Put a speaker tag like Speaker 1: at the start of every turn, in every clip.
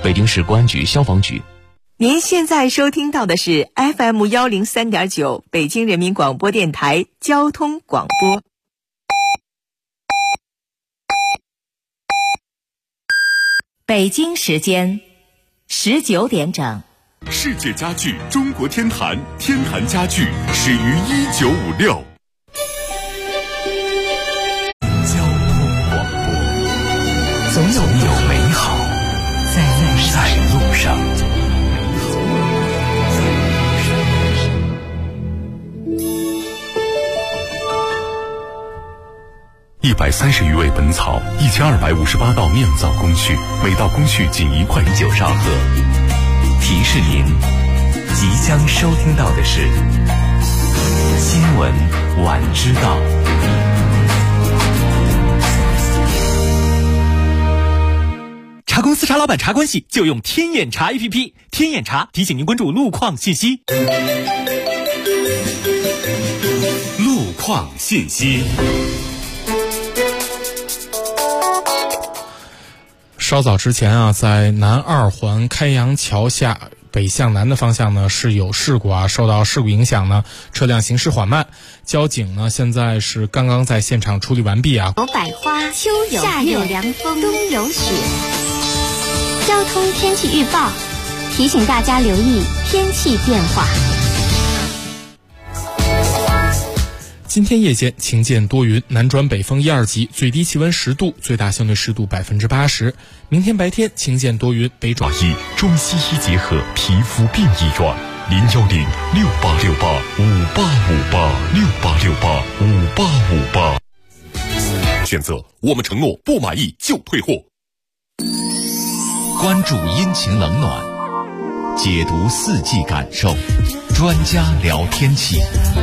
Speaker 1: 北京市公安局消防局。
Speaker 2: 您现在收听到的是 FM103.9 北京人民广播电台交通广播。北京时间19点整。
Speaker 3: 世界家具中国天坛，天坛家具始于1956。交通广播，总有美好在路上。130余味本草，1258道酿造工序，每道工序仅1块9沙赫。提示您，即将收听到的是新闻晚知道。
Speaker 4: 茶公司茶老板茶关系就用天眼查 APP， 天眼查提醒您关注路况信息。
Speaker 3: 路况信息。
Speaker 5: 稍早之前啊，在南二环开阳桥下北向南的方向呢是有事故啊，受到事故影响呢，车辆行驶缓慢。交警呢现在是刚刚在现场处理完毕啊。
Speaker 6: 有百花，秋有夏有凉风，冬有雪。交通天气预报提醒大家留意天气变化。
Speaker 5: 今天夜间晴见多云，南转北风1、2级，最低气温10度，最大相对湿度80%。明天白天晴见多云，北转
Speaker 3: 中西医结合皮肤病医院，0106868585858，688585858。选择我们承诺，不满意就退货。
Speaker 7: 关注阴晴冷暖，解读四季感受，专家聊天气。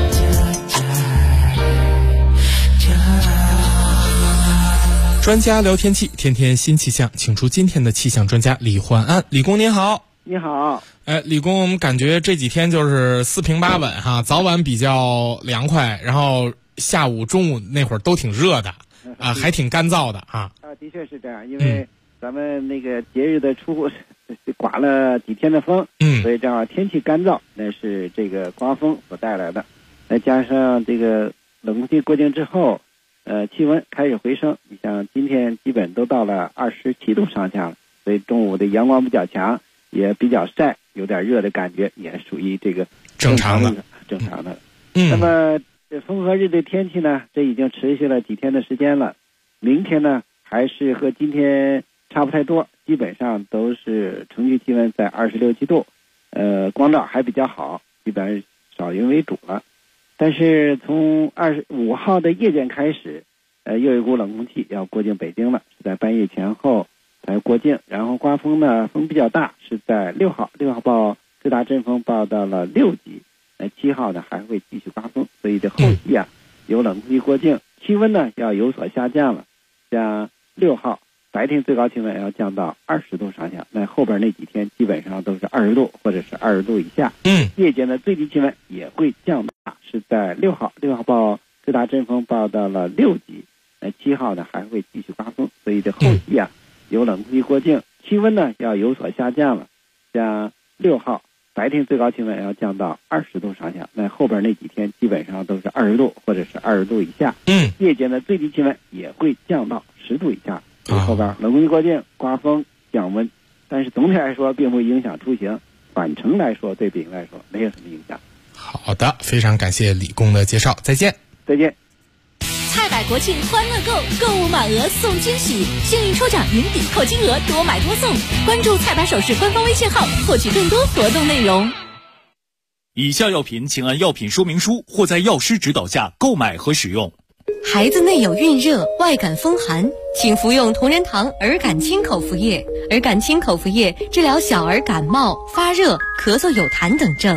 Speaker 5: 专家聊天气，天天新气象，请出今天的气象专家李焕安。李工您好。
Speaker 8: 你好。
Speaker 5: 李工，我们感觉这几天就是四平八稳哈，早晚比较凉快，然后下午中午那会儿都挺热的啊，还挺干燥的啊。
Speaker 8: 的确是这样，因为咱们那个节日的出户刮了几天的风，所以正好天气干燥，那是这个刮风所带来的，再加上这个冷空气过境之后，气温开始回升，你像今天基本都到了27度上下了，所以中午的阳光比较强，也比较晒，有点热的感觉，也属于这个正常的。那么这风和日的天气呢，这已经持续了几天的时间了，明天呢还是和今天差不太多，基本上都是城区气温在26、7度，光照还比较好，基本上少云为主了。但是从25号的夜间开始，又有一股冷空气要过境北京了，是在半夜前后才过境。然后刮风呢，风比较大，是在6号，6号报最大阵风报到了6级。7号呢还会继续刮风，所以这后期啊有冷空气过境，气温呢要有所下降了。像6号白天最高气温要降到20度上下，那后边那几天基本上都是20度或者是20度以下。夜间的最低气温也会降大，是在6号，6号报最大阵风报到了6级。7号呢还会继续刮风，所以这后期啊有冷空气过境，气温呢要有所下降了。像6号白天最高气温要降到20度上下，那后边那几天基本上都是20度或者是20度以下。夜间的最低气温也会降到10度以下。后边冷空气过境，刮风降温，但是总体来说并不影响出行，返程来说对北京来说没有什么影响。
Speaker 5: 好的，非常感谢李工的介绍，再见。
Speaker 8: 再见。
Speaker 9: 菜百国庆欢乐购，购物满额送惊喜，幸运抽奖赢抵扣金额，多买多送。关注菜百首饰官方微信号，获取更多活动内容。
Speaker 4: 以下药品请按药品说明书或在药师指导下购买和使用。
Speaker 10: 孩子内有孕热、外感风寒，请服用同仁堂儿感清口服液。儿感清口服液治疗小儿感冒、发热、咳嗽有痰等症。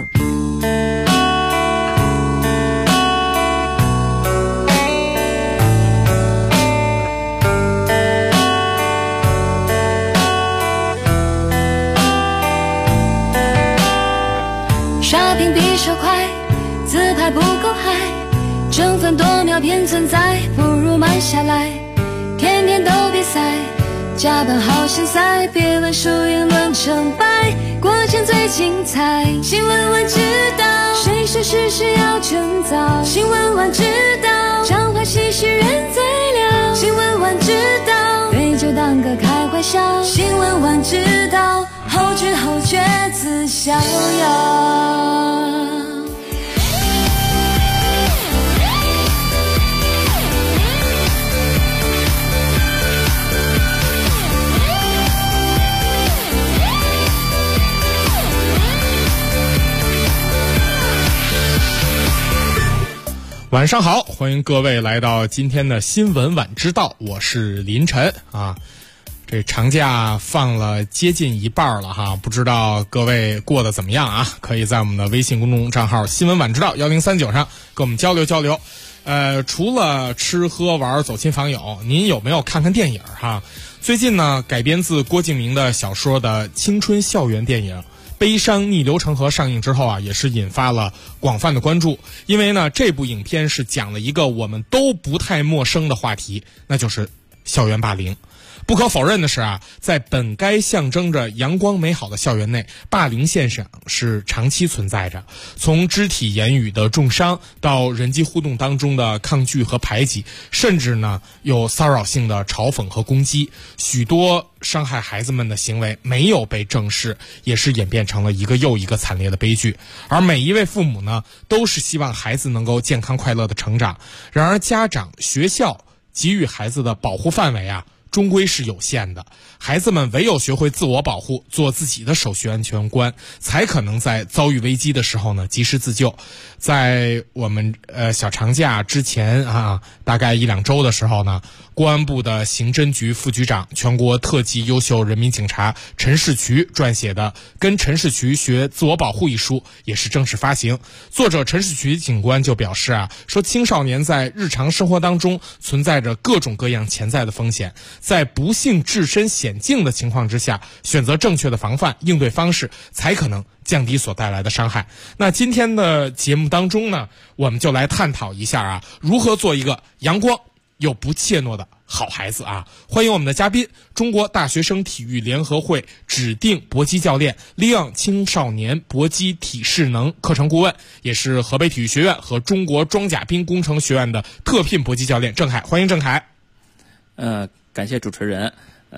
Speaker 11: 刷屏比手快，自拍不够嗨，争分夺秒偏存在，不如慢下来，天天都比赛， 加班好心塞，别论输赢论成败，过程最精彩。新闻晚知道，谁说事事要趁早？新闻晚知道，常怀其实人最了。新闻晚知道，对酒当歌开怀笑。新闻晚知道，后知后觉自逍遥。
Speaker 5: 晚上好，欢迎各位来到今天的新闻晚知道，我是林晨啊。这长假放了接近一半了哈，不知道各位过得怎么样啊？可以在我们的微信公众账号新闻晚知道1039上跟我们交流交流。除了吃喝玩走亲访友，您有没有看看电影哈？最近呢，改编自郭敬明的小说的青春校园电影悲伤逆流成河上映之后啊，也是引发了广泛的关注。因为呢，这部影片是讲了一个我们都不太陌生的话题，那就是校园霸凌。不可否认的是啊，在本该象征着阳光美好的校园内，霸凌现象是长期存在着。从肢体言语的重伤，到人际互动当中的抗拒和排挤，甚至呢有骚扰性的嘲讽和攻击，许多伤害孩子们的行为没有被正视，也是演变成了一个又一个惨烈的悲剧。而每一位父母呢，都是希望孩子能够健康快乐的成长。然而家长、学校给予孩子的保护范围啊，终归是有限的。孩子们唯有学会自我保护，做自己的首席安全官，才可能在遭遇危机的时候呢及时自救。在我们小长假之前啊，大概1-2周的时候呢，公安部的刑侦局副局长、全国特级优秀人民警察陈士渠撰写的《跟陈士渠学自我保护》一书也是正式发行。作者陈士渠警官就表示啊，说青少年在日常生活当中存在着各种各样潜在的风险，在不幸置身险境的情况之下，选择正确的防范应对方式，才可能降低所带来的伤害。那今天的节目当中呢，我们就来探讨一下啊，如何做一个阳光又不怯懦的好孩子啊！欢迎我们的嘉宾，中国大学生体育联合会指定搏击教练，Leon青少年搏击体适能课程顾问，也是河北体育学院和中国装甲兵工程学院的特聘搏击教练郑恺。欢迎郑恺。
Speaker 1: 感谢主持人，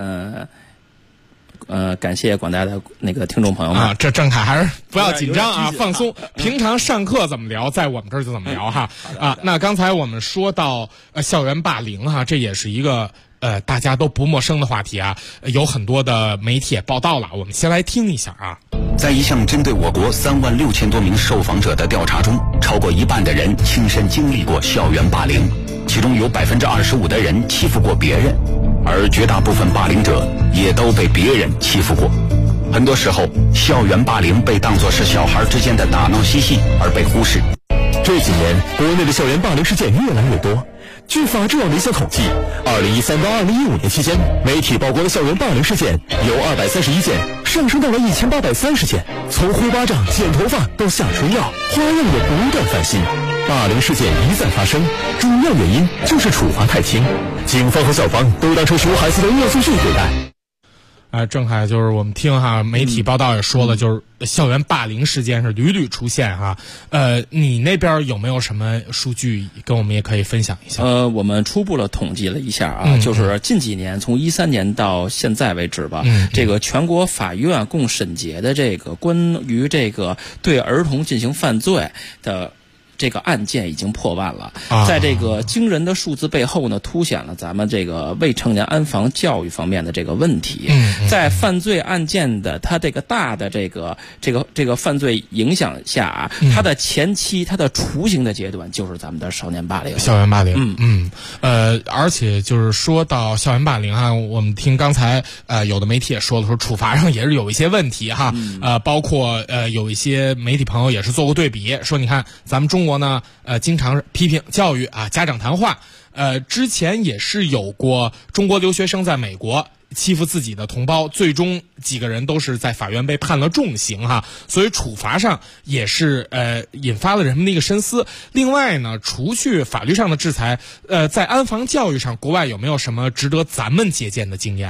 Speaker 1: 感谢广大的那个听众朋友们啊。
Speaker 5: 这郑恺还是不要紧张啊，放松。平常上课怎么聊，在我们这儿就怎么聊哈。啊，那刚才我们说到校园霸凌哈，这也是一个大家都不陌生的话题啊，有很多的媒体也报道了，我们先来听一下啊。
Speaker 12: 在一项针对我国36000多名受访者的调查中，超过1半的人亲身经历过校园霸凌，其中有25%的人欺负过别人，而绝大部分霸凌者也都被别人欺负过。很多时候，校园霸凌被当作是小孩之间的打闹嬉戏而被忽视。
Speaker 13: 这几年，国内的校园霸凌事件越来越多。据法制网的一项统计，2013到2015年期间，媒体曝光的校园霸凌事件由231件上升到了1830件。从呼巴掌、剪头发到下春药，花样也不断翻新。霸凌事件一再发生，主要原因就是处罚太轻，警方和校方都当成熊孩子的恶作剧对待。
Speaker 5: 郑恺，就是我们听哈，媒体报道也说了，就是校园霸凌事件是屡屡出现哈。你那边有没有什么数据跟我们也可以分享一下？
Speaker 1: 我们初步统计了一下啊，就是近几年从13年到现在为止吧，这个全国法院共审结的这个关于这个对儿童进行犯罪的这个案件已经破万了。在这个惊人的数字背后呢，凸显了咱们这个未成年安防教育方面的这个问题。在犯罪案件的它这个大的这个犯罪影响下啊，它的前期它的雏形的阶段就是咱们的少年霸凌。
Speaker 5: 校园霸凌，而且就是说到校园霸凌啊，我们听刚才有的媒体也说了，说处罚上也是有一些问题哈。包括有一些媒体朋友也是做过对比，说你看咱们中国呢，经常批评教育啊，家长谈话。之前也是有过中国留学生在美国欺负自己的同胞，最终几个人都是在法院被判了重刑哈，所以处罚上也是引发了人们的一个深思。另外呢，除去法律上的制裁，在安防教育上，国外有没有什么值得咱们借鉴的经验呢？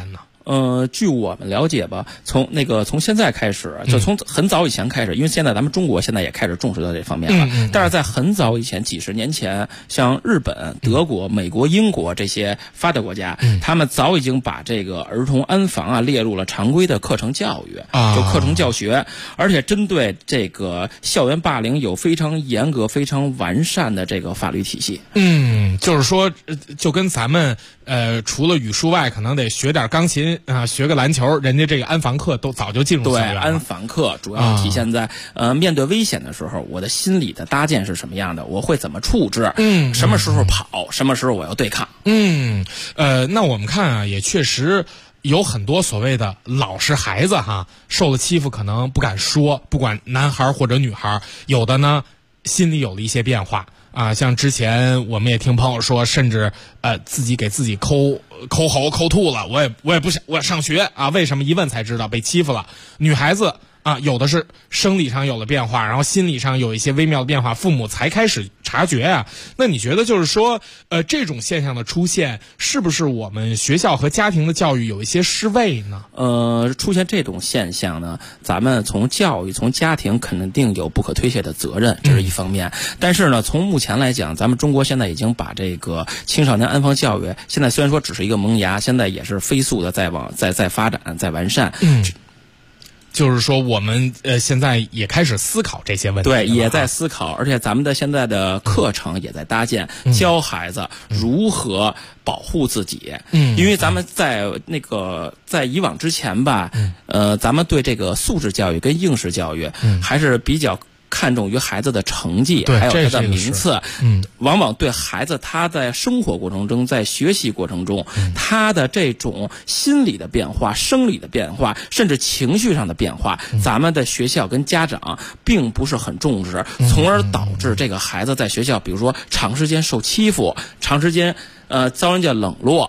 Speaker 1: 据我们了解吧，从现在开始，就从很早以前开始，因为现在咱们中国现在也开始重视到这方面了。但是在很早以前，几十年前，像日本、德国、美国、英国这些发达国家，他们早已经把这个儿童安防列入了常规的课程教育，就课程教学，而且针对这个校园霸凌有非常严格、非常完善的这个法律体系。
Speaker 5: 就是说，就跟咱们除了语数外，可能得学点钢琴啊，学个篮球，人家这个安防课都早就进入校园了。
Speaker 1: 对，安防课主要体现在面对危险的时候，我的心理的搭建是什么样的，我会怎么处置，什么时候跑，什么时候我要对抗。
Speaker 5: 那我们看啊，也确实有很多所谓的老实孩子受了欺负可能不敢说，不管男孩或者女孩，有的呢心里有了一些变化啊，像之前我们也听朋友说，甚至自己给自己抠喉抠吐了，我也不想我上学啊，为什么？一问才知道被欺负了。女孩子啊，有的是生理上有了变化，然后心理上有一些微妙的变化，父母才开始察觉啊。那你觉得就是说，这种现象的出现，是不是我们学校和家庭的教育有一些失位呢？
Speaker 1: 出现这种现象呢，咱们从教育、从家庭肯定有不可推卸的责任，这是一方面。但是呢，从目前来讲，咱们中国现在已经把这个青少年安防教育，现在虽然说只是一个萌芽，现在也是飞速的在发展、在完善。
Speaker 5: 就是说我们现在也开始思考这些问题，
Speaker 1: 对，也在思考，而且咱们的现在的课程也在搭建，教孩子如何保护自己。因为咱们在以往之前吧，咱们对这个素质教育跟应试教育还是比较看重于孩子的成绩，还有他的名次，往往对孩子他在生活过程中，在学习过程中，他的这种心理的变化、生理的变化，甚至情绪上的变化，咱们的学校跟家长并不是很重视，从而导致这个孩子在学校，比如说长时间受欺负，长时间遭人家冷落，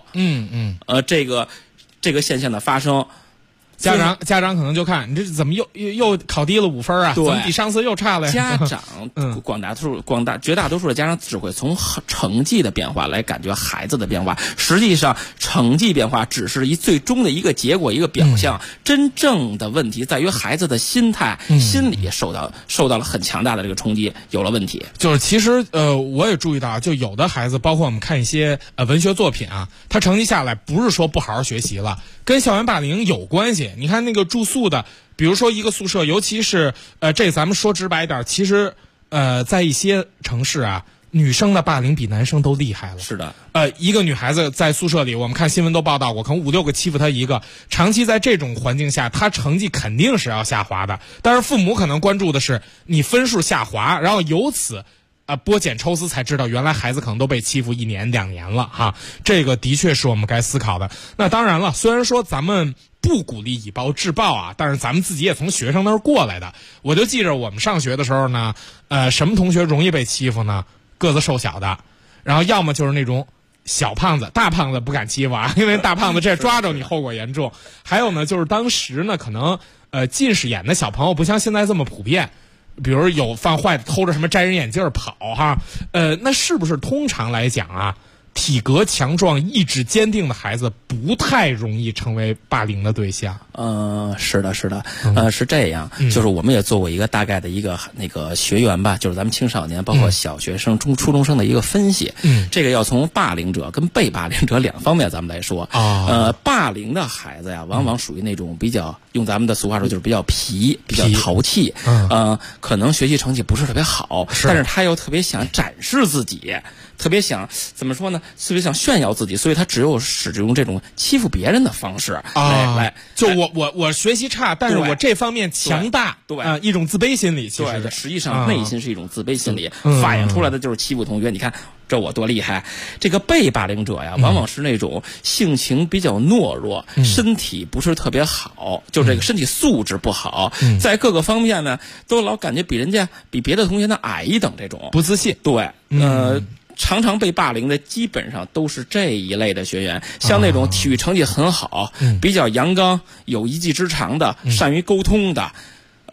Speaker 1: 这个现象的发生。
Speaker 5: 家长可能就看你这怎么又考低了5分啊？怎么比上次又差了呀？
Speaker 1: 家长绝大多数的家长只会从成绩的变化来感觉孩子的变化，实际上成绩变化只是最终的一个结果、一个表象。真正的问题在于孩子的心态、心理受到了很强大的这个冲击，有了问题。
Speaker 5: 就是其实我也注意到，就有的孩子，包括我们看一些文学作品啊，他成绩下来不是说不好好学习了，跟校园霸凌有关系。你看那个住宿的，比如说一个宿舍，尤其是这咱们说直白一点，其实在一些城市啊，女生的霸凌比男生都厉害了。
Speaker 1: 是的，
Speaker 5: 一个女孩子在宿舍里，我们看新闻都报道过，可能5、6个欺负她一个，长期在这种环境下，她成绩肯定是要下滑的。但是父母可能关注的是你分数下滑，然后由此剥茧抽丝才知道原来孩子可能都被欺负1年2年了哈，这个的确是我们该思考的。那当然了，虽然说咱们不鼓励以暴制暴啊，但是咱们自己也从学生那儿过来的。我就记着我们上学的时候呢，什么同学容易被欺负呢？个子瘦小的，然后要么就是那种小胖子，大胖子不敢欺负啊，因为大胖子这抓着你后果严重。还有呢，就是当时呢，可能近视眼的小朋友不像现在这么普遍。比如有犯坏偷着什么摘人眼镜跑哈，那是不是通常来讲啊，体格强壮、意志坚定的孩子不太容易成为霸凌的对象？
Speaker 1: 是的，是这样。就是我们也做过一个大概的一个那个学员吧，就是咱们青少年包括小学生、初中生的一个分析。这个要从霸凌者跟被霸凌者两方面咱们来说。霸凌的孩子呀，往往属于那种比较，用咱们的俗话说就是比较皮、比较淘气。可能学习成绩不是特别好，但是他又特别想展示自己。特别想怎么说呢？特别想炫耀自己，所以他只有使用这种欺负别人的方式来。
Speaker 5: 就我学习差，但是我这方面强大，
Speaker 1: 对
Speaker 5: 一种自卑心理。其实
Speaker 1: 实际上内心是一种自卑心理，发现出来的就是欺负同学。你看这我多厉害！这个被霸凌者呀，往往是那种性情比较懦弱，身体不是特别好，就这个身体素质不好，在各个方面呢，都老感觉比别的同学呢矮一等，这种
Speaker 5: 不自信。
Speaker 1: 对，常常被霸凌的基本上都是这一类的学员，像那种体育成绩很好、比较阳刚、有一技之长的、善于沟通的，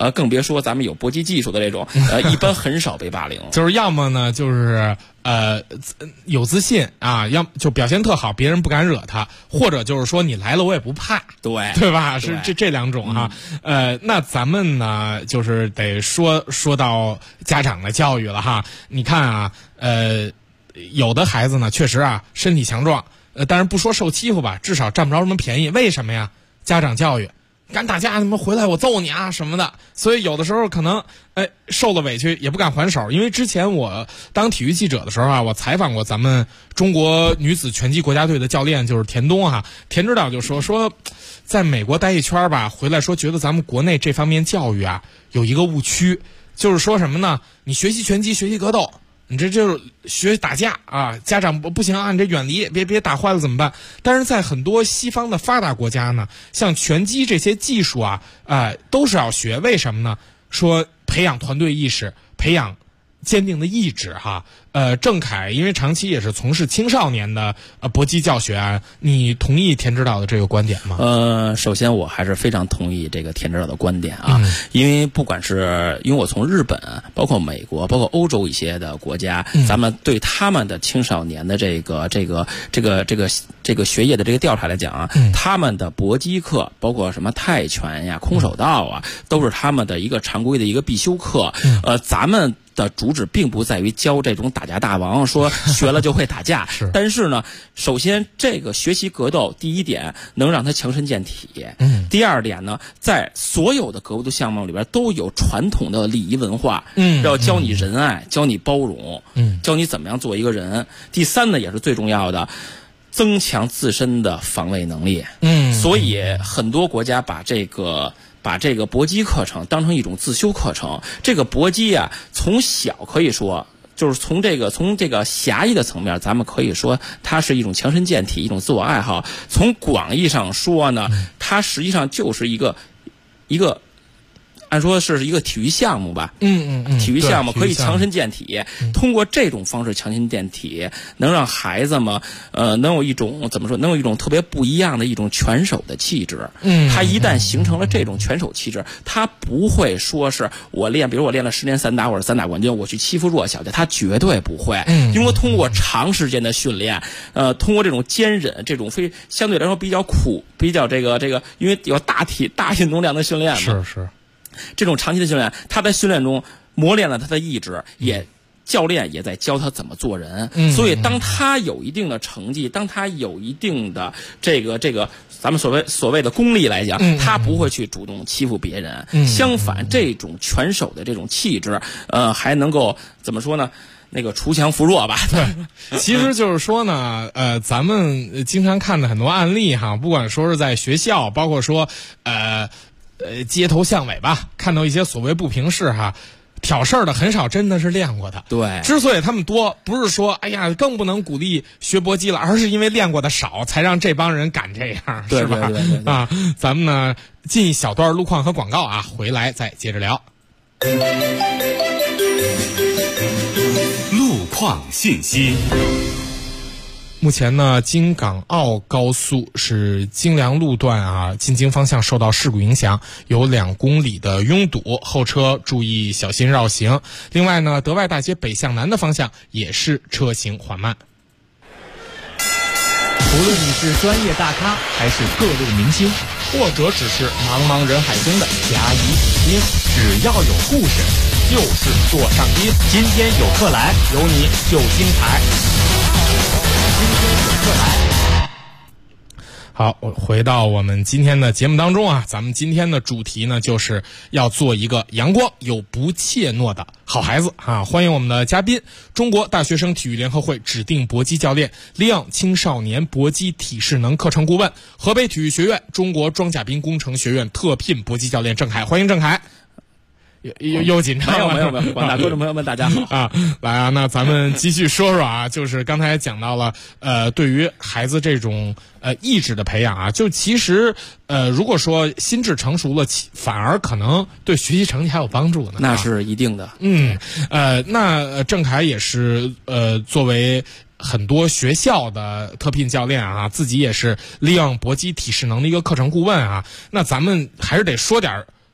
Speaker 1: 更别说咱们有搏击技术的这种，一般很少被霸凌。
Speaker 5: 就是要么呢，就是有自信啊，要就表现特好，别人不敢惹他，或者就是说你来了我也不怕，
Speaker 1: 对
Speaker 5: 吧？是这两种哈。那咱们呢，就是得说到家长的教育了哈。你看啊，有的孩子呢，确实啊身体强壮，但是不说受欺负吧，至少占不着什么便宜。为什么呀？家长教育。敢打架，他妈回来我揍你啊什么的，所以有的时候可能受了委屈也不敢还手。因为之前我当体育记者的时候啊，我采访过咱们中国女子拳击国家队的教练，就是田东啊，田指导就说在美国待一圈吧，回来说觉得咱们国内这方面教育啊有一个误区，就是说什么呢？你学习拳击，学习格斗，你这就是学打架啊！家长不行啊，你这远离，别打坏了怎么办？但是在很多西方的发达国家呢，像拳击这些技术啊，都是要学。为什么呢？说培养团队意识，培养坚定的意志哈。郑恺因为长期也是从事青少年的搏击教学啊，你同意田指导的这个观点吗？
Speaker 1: 首先我还是非常同意这个田指导的观点啊，因为不管是因为我从日本，包括美国，包括欧洲一些的国家，咱们对他们的青少年的这个学业的这个调查来讲啊，他们的搏击课，包括什么泰拳呀、空手道啊，都是他们的一个常规的一个必修课。咱们的主旨并不在于教这种打架大王，说学了就会打架。但是呢，首先这个学习格斗，第一点能让他强身健体。第二点呢，在所有的格斗项目里边都有传统的礼仪文化。要教你仁爱，教你包容，教你怎么样做一个人。第三呢，也是最重要的，增强自身的防卫能力。所以很多国家把这个搏击课程当成一种自修课程。这个搏击啊，从小可以说就是从这个狭义的层面，咱们可以说它是一种强身健体，一种自我爱好。从广义上说呢，它实际上就是一个按说是一个体育项目吧。体育项目可以强身健体，通过这种方式强身健体，能让孩子们能有一种怎么说，能有一种特别不一样的一种拳手的气质。他一旦形成了这种拳手气质，他不会说是比如我练了10年散打或者散打冠军，我去欺负弱小的，他绝对不会。因为通过长时间的训练，通过这种坚忍，这种相对来说比较苦，比较这个，因为有大运动量的训练嘛。
Speaker 5: 是。
Speaker 1: 这种长期的训练，他在训练中磨练了他的意志，教练也在教他怎么做人。所以当他有一定的成绩，当他有一定的这个咱们所谓的功力来讲，他不会去主动欺负别人。相反，这种拳手的这种气质，还能够怎么说呢？那个锄强扶弱吧。
Speaker 5: 对，其实就是说呢，咱们经常看的很多案例哈，不管说是在学校，包括说街头巷尾吧，看到一些所谓不平事哈，挑事儿的很少真的是练过的。
Speaker 1: 对，
Speaker 5: 之所以他们多，不是说哎呀更不能鼓励学搏击了，而是因为练过的少，才让这帮人敢这样，是吧？
Speaker 1: 对
Speaker 5: 啊，咱们呢进一小段路况和广告啊，回来再接着聊。
Speaker 3: 路况信息。
Speaker 5: 目前呢，京港澳高速是京良路段啊，进京方向受到事故影响，有2公里的拥堵，后车注意小心绕行。另外呢，德外大街北向南的方向也是车行缓慢。
Speaker 4: 无论你是专业大咖还是各路明星，或者只是茫茫人海中的甲乙丙丁，只要有故事，就是座上宾。今天有客来，有你就精彩。
Speaker 5: 好，回到我们今天的节目当中啊，咱们今天的主题呢，就是要做一个阳光又不怯懦的好孩子啊！欢迎我们的嘉宾，中国大学生体育联合会指定搏击教练，Leon青少年搏击体适能课程顾问，河北体育学院中国装甲兵工程学院特聘搏击教练郑恺，欢迎郑恺。又紧张了？
Speaker 1: 没有，广大观众朋友们，大家好
Speaker 5: 啊！来啊，那咱们继续说说啊，就是刚才讲到了，对于孩子这种意志的培养啊，就其实如果说心智成熟了，反而可能对学习成绩还有帮助呢。
Speaker 1: 那是一定的。
Speaker 5: 那郑恺也是作为很多学校的特聘教练啊，自己也是Leon搏击体适能的一个课程顾问啊。那咱们还是得说点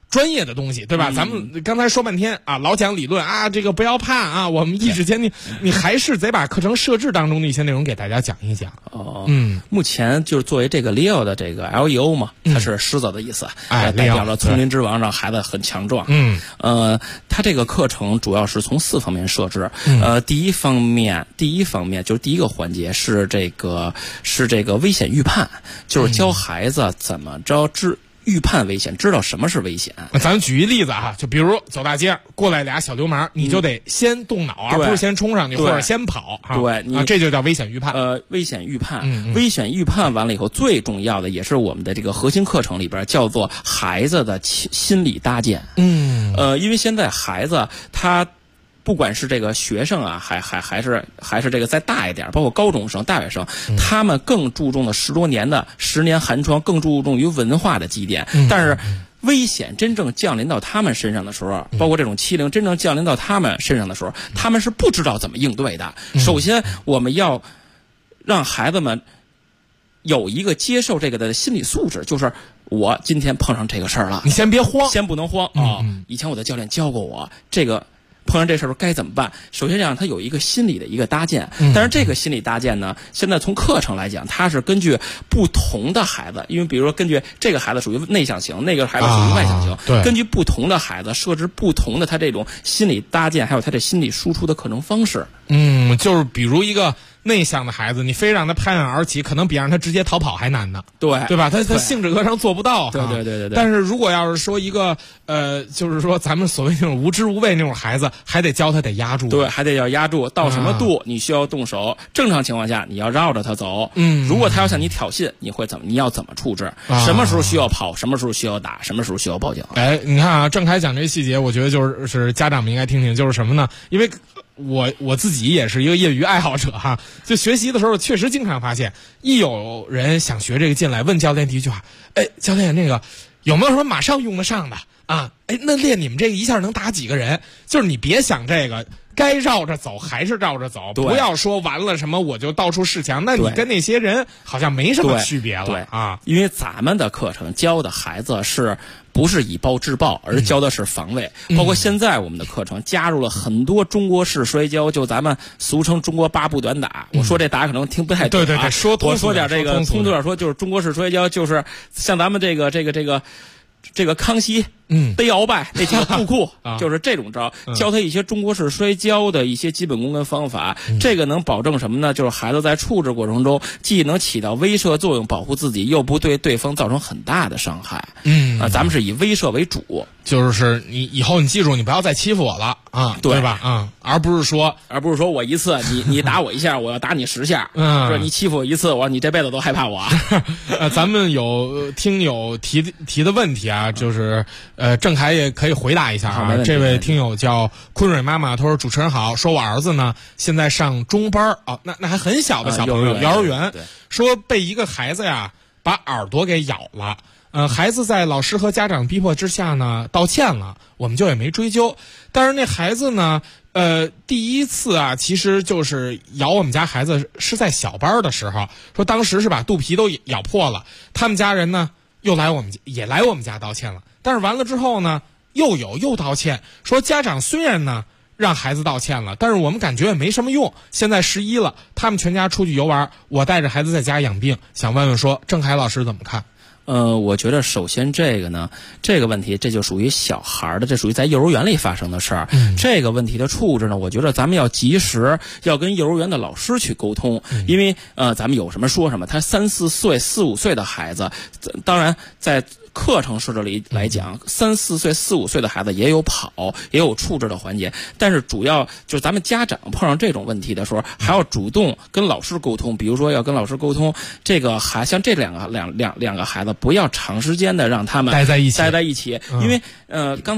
Speaker 5: 专业的东西，对吧？咱们刚才说半天啊，老讲理论啊，这个不要怕啊，我们意志坚定，你还是得把课程设置当中的一些内容给大家讲一讲。
Speaker 1: 目前就是作为这个 Leo 的这个 LEO 嘛，它是狮子的意思，代表了丛林之王，让孩子很强壮。它这个课程主要是从4方面设置。第一方面就是第一个环节是这个危险预判，就是教孩子怎么着预判危险，知道什么是危险。
Speaker 5: 咱们举一例子啊，就比如走大街过来俩小流氓，你就得先动脑，而不是先冲上去或者先跑。对，这就叫危险预判。
Speaker 1: 危险预判，危险预判完了以后，最重要的也是我们的这个核心课程里边叫做孩子的心理搭建。因为现在孩子他不管是这个学生啊，还是这个再大一点，包括高中生、大学生，他们更注重的10年寒窗，更注重于文化的积淀。但是危险真正降临到他们身上的时候，包括这种欺凌真正降临到他们身上的时候，他们是不知道怎么应对的。首先，我们要让孩子们有一个接受这个的心理素质，就是我今天碰上这个事儿了，
Speaker 5: 你先别慌，
Speaker 1: 先不能慌啊！以前我的教练教过我这个。碰上这事儿该怎么办？首先让他有一个心理的一个搭建，但是这个心理搭建呢，现在从课程来讲，它是根据不同的孩子，因为比如说根据这个孩子属于内向型，那个孩子属于外向型，根据不同的孩子设置不同的他这种心理搭建，还有他这心理输出的课程方式。
Speaker 5: 就是比如一个内向的孩子，你非让他拍案而起，可能比让他直接逃跑还难呢。对吧？他兴致格上做不到。
Speaker 1: 对。
Speaker 5: 但是如果要是说一个就是说咱们所谓那种无知无畏那种孩子，还得教他得压住。
Speaker 1: 对，还得要压住。到什么度你需要动手？正常情况下你要绕着他走。如果他要向你挑衅，你要怎么处置？什么时候需要跑？什么时候需要打？什么时候需要报警？
Speaker 5: 你看啊，郑恺讲这细节，我觉得就是家长们应该听听，就是什么呢？因为我自己也是一个业余爱好者哈，就学习的时候确实经常发现，一有人想学这个进来，问教练第一句话，教练那个有没有什么马上用得上的啊？那练你们这个一下能打几个人？就是你别想这个，该绕着走还是绕着走，不要说完了什么我就到处示强，那你跟那些人好像没什么区别了啊。
Speaker 1: 因为咱们的课程教的孩子不是以暴制暴，而教的是防卫。包括现在我们的课程加入了很多中国式摔跤，就咱们俗称中国8步短打。我说这大家可能听不太懂。
Speaker 5: 对，
Speaker 1: 我说点这个通俗点说，就是中国式摔跤，就是像咱们这个康熙背鳌拜那几个布库就是这种招，教他一些中国式摔跤的一些基本功跟方法。这个能保证什么呢？就是孩子在处置过程中既能起到威慑作用保护自己，又不对对方造成很大的伤害。咱们是以威慑为主，
Speaker 5: 就是你以后你记住，你不要再欺负我了啊，对吧？而不是说
Speaker 1: 我一次你打我一下，我要打你10下。说你欺负我一次，你这辈子都害怕我。
Speaker 5: 咱们有听友提的问题啊，就是郑恺也可以回答一下啊。这位听友叫坤蕊妈妈，他说主持人好，说我儿子呢现在上中班那还很小的小朋友，幼儿园，说被一个孩子呀把耳朵给咬了。孩子在老师和家长逼迫之下呢道歉了，我们就也没追究。但是那孩子呢第一次啊其实就是咬我们家孩子是在小班的时候，说当时是把肚皮都咬破了，他们家人呢也来我们家道歉了。但是完了之后呢又道歉，说家长虽然呢让孩子道歉了，但是我们感觉也没什么用。现在11了，他们全家出去游玩，我带着孩子在家养病，想问问说郑恺老师怎么看？
Speaker 1: 我觉得首先这个问题这就属于小孩的，这属于在幼儿园里发生的事儿。这个问题的处置呢，我觉得咱们要及时要跟幼儿园的老师去沟通，因为咱们有什么说什么，他3、4岁、4、5岁的孩子，当然在课程设置里来讲，3、4岁、4、5岁的孩子也有跑，也有处置的环节，但是主要就是咱们家长碰上这种问题的时候，还要主动跟老师沟通。比如说要跟老师沟通，这个像这两个孩子，不要长时间的让他们待在一起，因为刚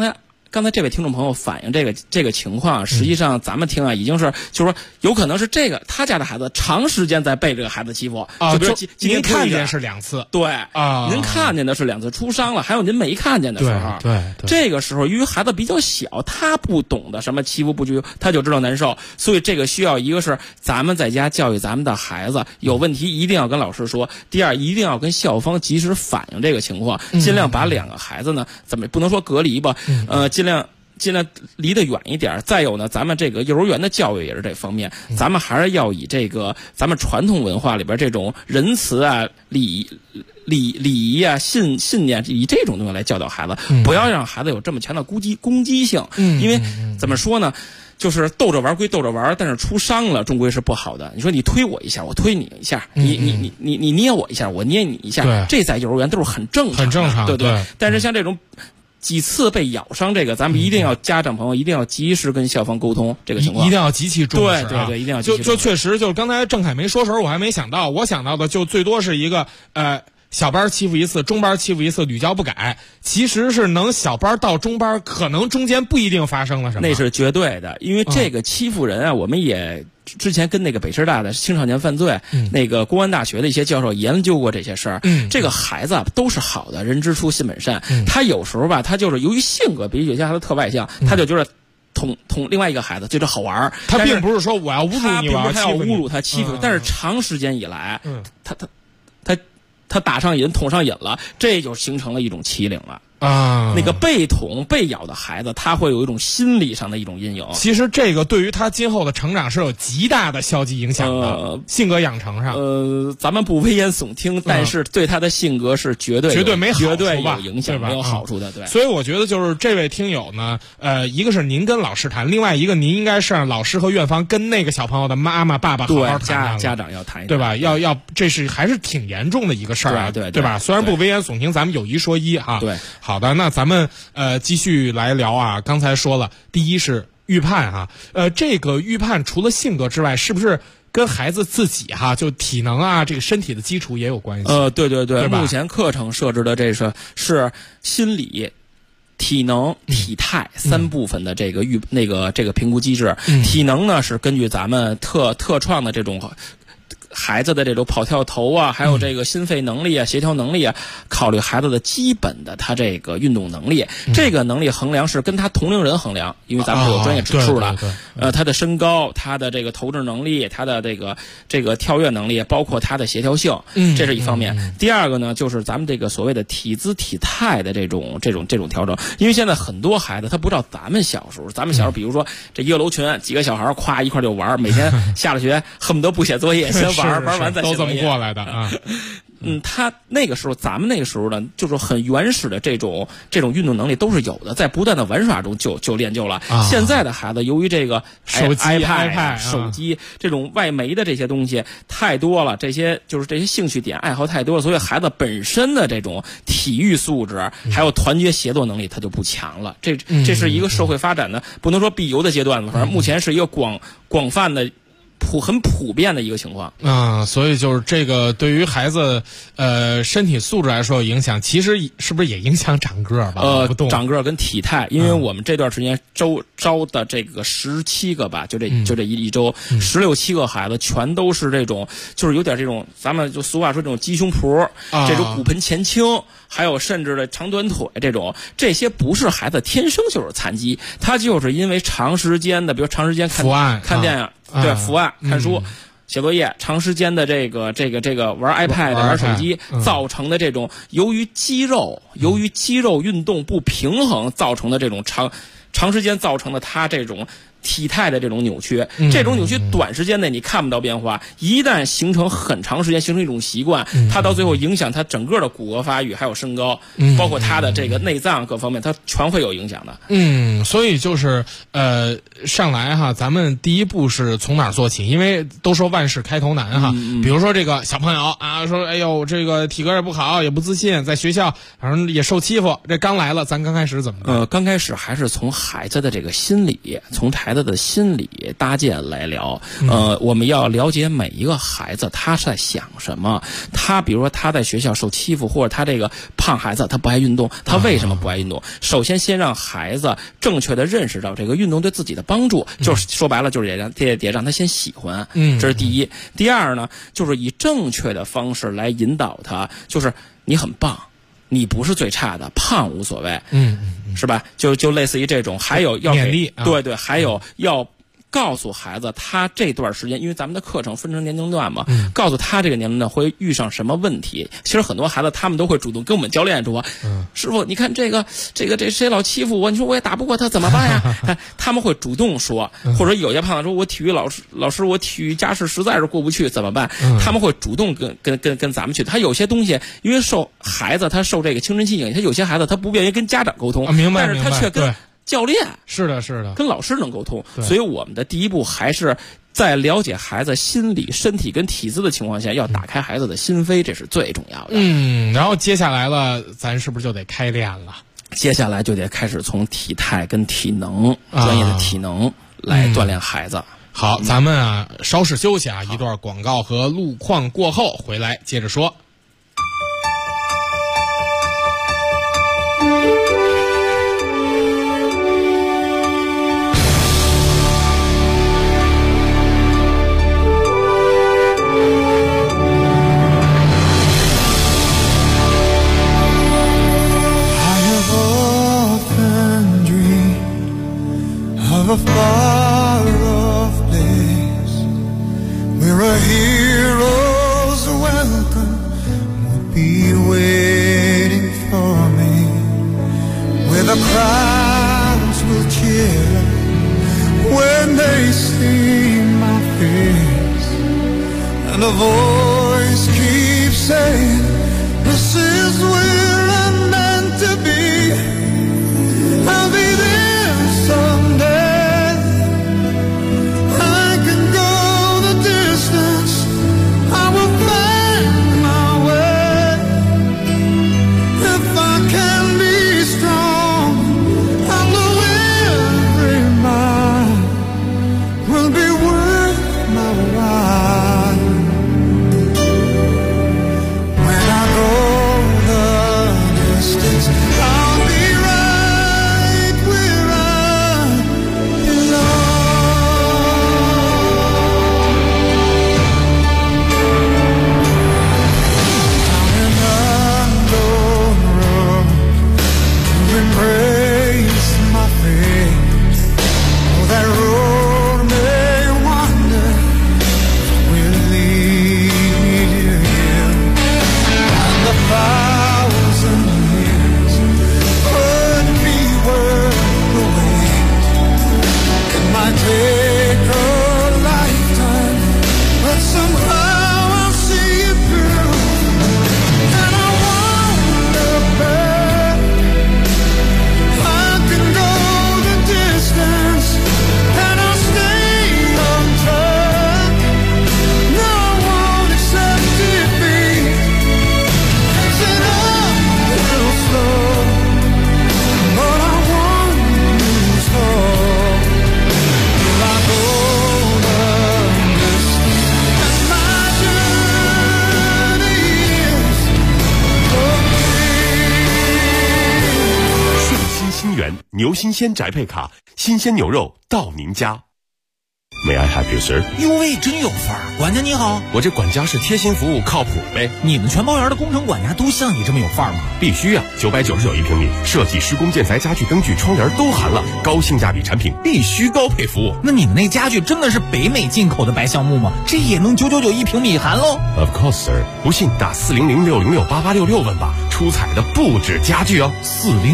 Speaker 1: 刚才这位听众朋友反映这个情况，实际上咱们听啊，已经是就是说有可能是他家的孩子长时间在被这个孩子欺负
Speaker 5: 啊，
Speaker 1: 就比如
Speaker 5: 您看见是2次，
Speaker 1: 对
Speaker 5: 啊，
Speaker 1: 您看见的是2次出伤了，还有您没看见的时候，
Speaker 5: 对，
Speaker 1: 这个时候由于孩子比较小，他不懂得什么欺负不欺负，他就知道难受，所以这个需要一个是咱们在家教育咱们的孩子，有问题一定要跟老师说，第二一定要跟校方及时反映这个情况，尽量把2个孩子呢，怎么不能说隔离吧，尽量离得远一点。再有呢，咱们这个幼儿园的教育也是这方面，咱们还是要以这个咱们传统文化里边这种仁慈啊、礼仪啊、信念，以这种东西来教导孩子，不要让孩子有这么强的攻击性。因为怎么说呢？就是逗着玩归逗着玩，但是出伤了终归是不好的。你说你推我一下，我推你一下，你捏我一下，我捏你一下，这在幼儿园都是很正常，对不对？但是像这种几次被咬伤，这个咱们一定要家长朋友一定要及时跟校方沟通这个情况，
Speaker 5: 一定要极其重视。
Speaker 1: 对，一定要极其重视。
Speaker 5: 就确实，就是刚才郑凯没说时候，我还没想到，我想到的就最多是一个小班欺负一次，中班欺负一次，屡教不改。其实是能小班到中班，可能中间不一定发生了什么。
Speaker 1: 那是绝对的，因为这个欺负人啊，我们也之前跟那个北师大的青少年犯罪，那个公安大学的一些教授研究过这些事儿。这个孩子啊都是好的，人之初性本善。他有时候吧，他就是由于性格，比如有些孩子特外向，他就觉得捅另外一个孩子觉得好玩。
Speaker 5: 他并不是说我要侮辱你，
Speaker 1: 他要侮辱他欺负，但是长时间以来，他打上瘾，捅上瘾了，这就形成了一种欺凌了。那个被捅被咬的孩子，他会有一种心理上的一种阴影。
Speaker 5: 其实这个对于他今后的成长是有极大的消极影响的，性格养成上。
Speaker 1: 咱们不危言耸听，但是对他的性格是绝对
Speaker 5: 没好处吧，
Speaker 1: 绝对有影响，没有好处的。对，
Speaker 5: 所以我觉得就是这位听友呢，一个是您跟老师谈，另外一个您应该是让老师和院方跟那个小朋友的妈妈爸爸好好谈，
Speaker 1: 家长要谈一谈，
Speaker 5: 对吧？要这是还是挺严重的一个事儿啊，
Speaker 1: 对
Speaker 5: 吧？虽然不危言耸听，咱们有一说一哈。
Speaker 1: 对，
Speaker 5: 好的，那咱们继续来聊啊。刚才说了，第一是预判哈，这个预判除了性格之外，是不是跟孩子自己哈，就体能啊，这个身体的基础也有关系？
Speaker 1: 对，目前课程设置的这是心理、体能、体态3部分的这个这个评估机制。体能呢是根据咱们特创的这种孩子的这种跑跳投啊，还有这个心肺能力啊、协调能力啊，考虑孩子的基本的他这个运动能力。这个能力衡量是跟他同龄人衡量，因为咱们是有专业指数的。他的身高、他的这个投掷能力、他的这个跳跃能力，包括他的协调性，这是一方面。第二个呢，就是咱们这个所谓的体姿体态的这种调整。因为现在很多孩子他不知道咱们小时候，比如说这一个楼群几个小孩夸一块就玩，每天下了学恨不得不写作业，先玩完再写作业，
Speaker 5: 都这么过来的啊。
Speaker 1: 他那个时候，咱们那个时候呢，就是很原始的这种运动能力都是有的，在不断的玩耍中就练就了。现在的孩子由于这个
Speaker 5: 手机、iPad、
Speaker 1: 手机这种外媒的这些东西太多了，这些兴趣点爱好太多了，所以孩子本身的这种体育素质还有团结协作能力他就不强了。这是一个社会发展的不能说必由的阶段，反正目前是一个广泛的。很普遍的一个情况
Speaker 5: 所以就是这个对于孩子身体素质来说有影响，其实是不是也影响长个儿吧？
Speaker 1: 长个儿跟体态，因为我们这段时间招的这个17个吧，就这一周16、17个孩子全都是这种，就是有点这种咱们就俗话说这种鸡胸脯，这种骨盆前倾，还有甚至的长短腿这些不是孩子天生就是残疾，他就是因为长时间的，比如长时间看电影。对，伏案、看书、写作业，长时间的这个玩 iPad、玩手机，造成的这种由于肌肉运动不平衡造成的这种长时间造成的他这种体态的这种扭曲，这种扭曲短时间内你看不到变化，一旦形成很长时间，形成一种习惯，它到最后影响它整个的骨骼发育，还有身高，包括它的这个内脏各方面，它全会有影响的。
Speaker 5: 所以就是上来哈，咱们第一步是从哪儿做起？因为都说万事开头难哈，比如说这个小朋友啊，说哎呦这个体格也不好，也不自信，在学校反正也受欺负，这刚来了，咱刚开始怎么办？
Speaker 1: 刚开始还是从孩子的这个心理，从孩子的心理搭建来聊。我们要了解每一个孩子他在想什么。他比如说他在学校受欺负，或者他这个胖孩子他不爱运动，他为什么不爱运动？首先让孩子正确的认识到这个运动对自己的帮助，就是说白了就是得让他先喜欢。这是第一。第二呢，就是以正确的方式来引导他，就是你很棒，你不是最差的，胖无所谓，是吧？就类似于这种，还有要
Speaker 5: 勉励，
Speaker 1: 对，还有要告诉孩子他这段时间，因为咱们的课程分成年龄段嘛，告诉他这个年龄段会遇上什么问题。其实很多孩子他们都会主动跟我们教练说，师傅你看这谁老欺负我，你说我也打不过他怎么办呀？他们会主动说，或者有些胖子说我体育老师我体育家事实在是过不去怎么办？他们会主动跟咱们去。他有些东西因为孩子他受这个青春期影响，他有些孩子他不便于跟家长沟通，
Speaker 5: 明白，
Speaker 1: 但是他却跟教练
Speaker 5: 是的，
Speaker 1: 跟老师能沟通。所以我们的第一步还是在了解孩子心理、身体跟体质的情况下，要打开孩子的心扉，这是最重要的。
Speaker 5: 然后接下来了，咱是不是就得开练了？
Speaker 1: 接下来就得开始从体态跟体能、专业的体能来锻炼孩子。
Speaker 5: 好，咱们稍事休息一段广告和路况过后回来接着说。
Speaker 14: A far-off place where a hero's welcome would be waiting for me, where the crowds will cheer when they see my face, and a voice keeps saying, this is where I'm meant to be. I'll be there someday.
Speaker 15: 牛新鲜宅配卡，新鲜牛肉到您家。May I help you, sir？
Speaker 16: 哟喂，真有范儿！管家你好，
Speaker 15: 我这管家是贴心服务，靠谱呗。
Speaker 16: 你们全包园的工程管家都像你这么有范儿吗？
Speaker 15: 必须啊！999一平米，设计、施工、建材、家具、灯具、窗帘都含了，高性价比产品必须高配服务。
Speaker 16: 那你们那家具真的是北美进口的白橡木吗？这也能999一平米含喽
Speaker 15: ？Of course, sir。不信打400-606-8866问吧，出彩的不止家具哦。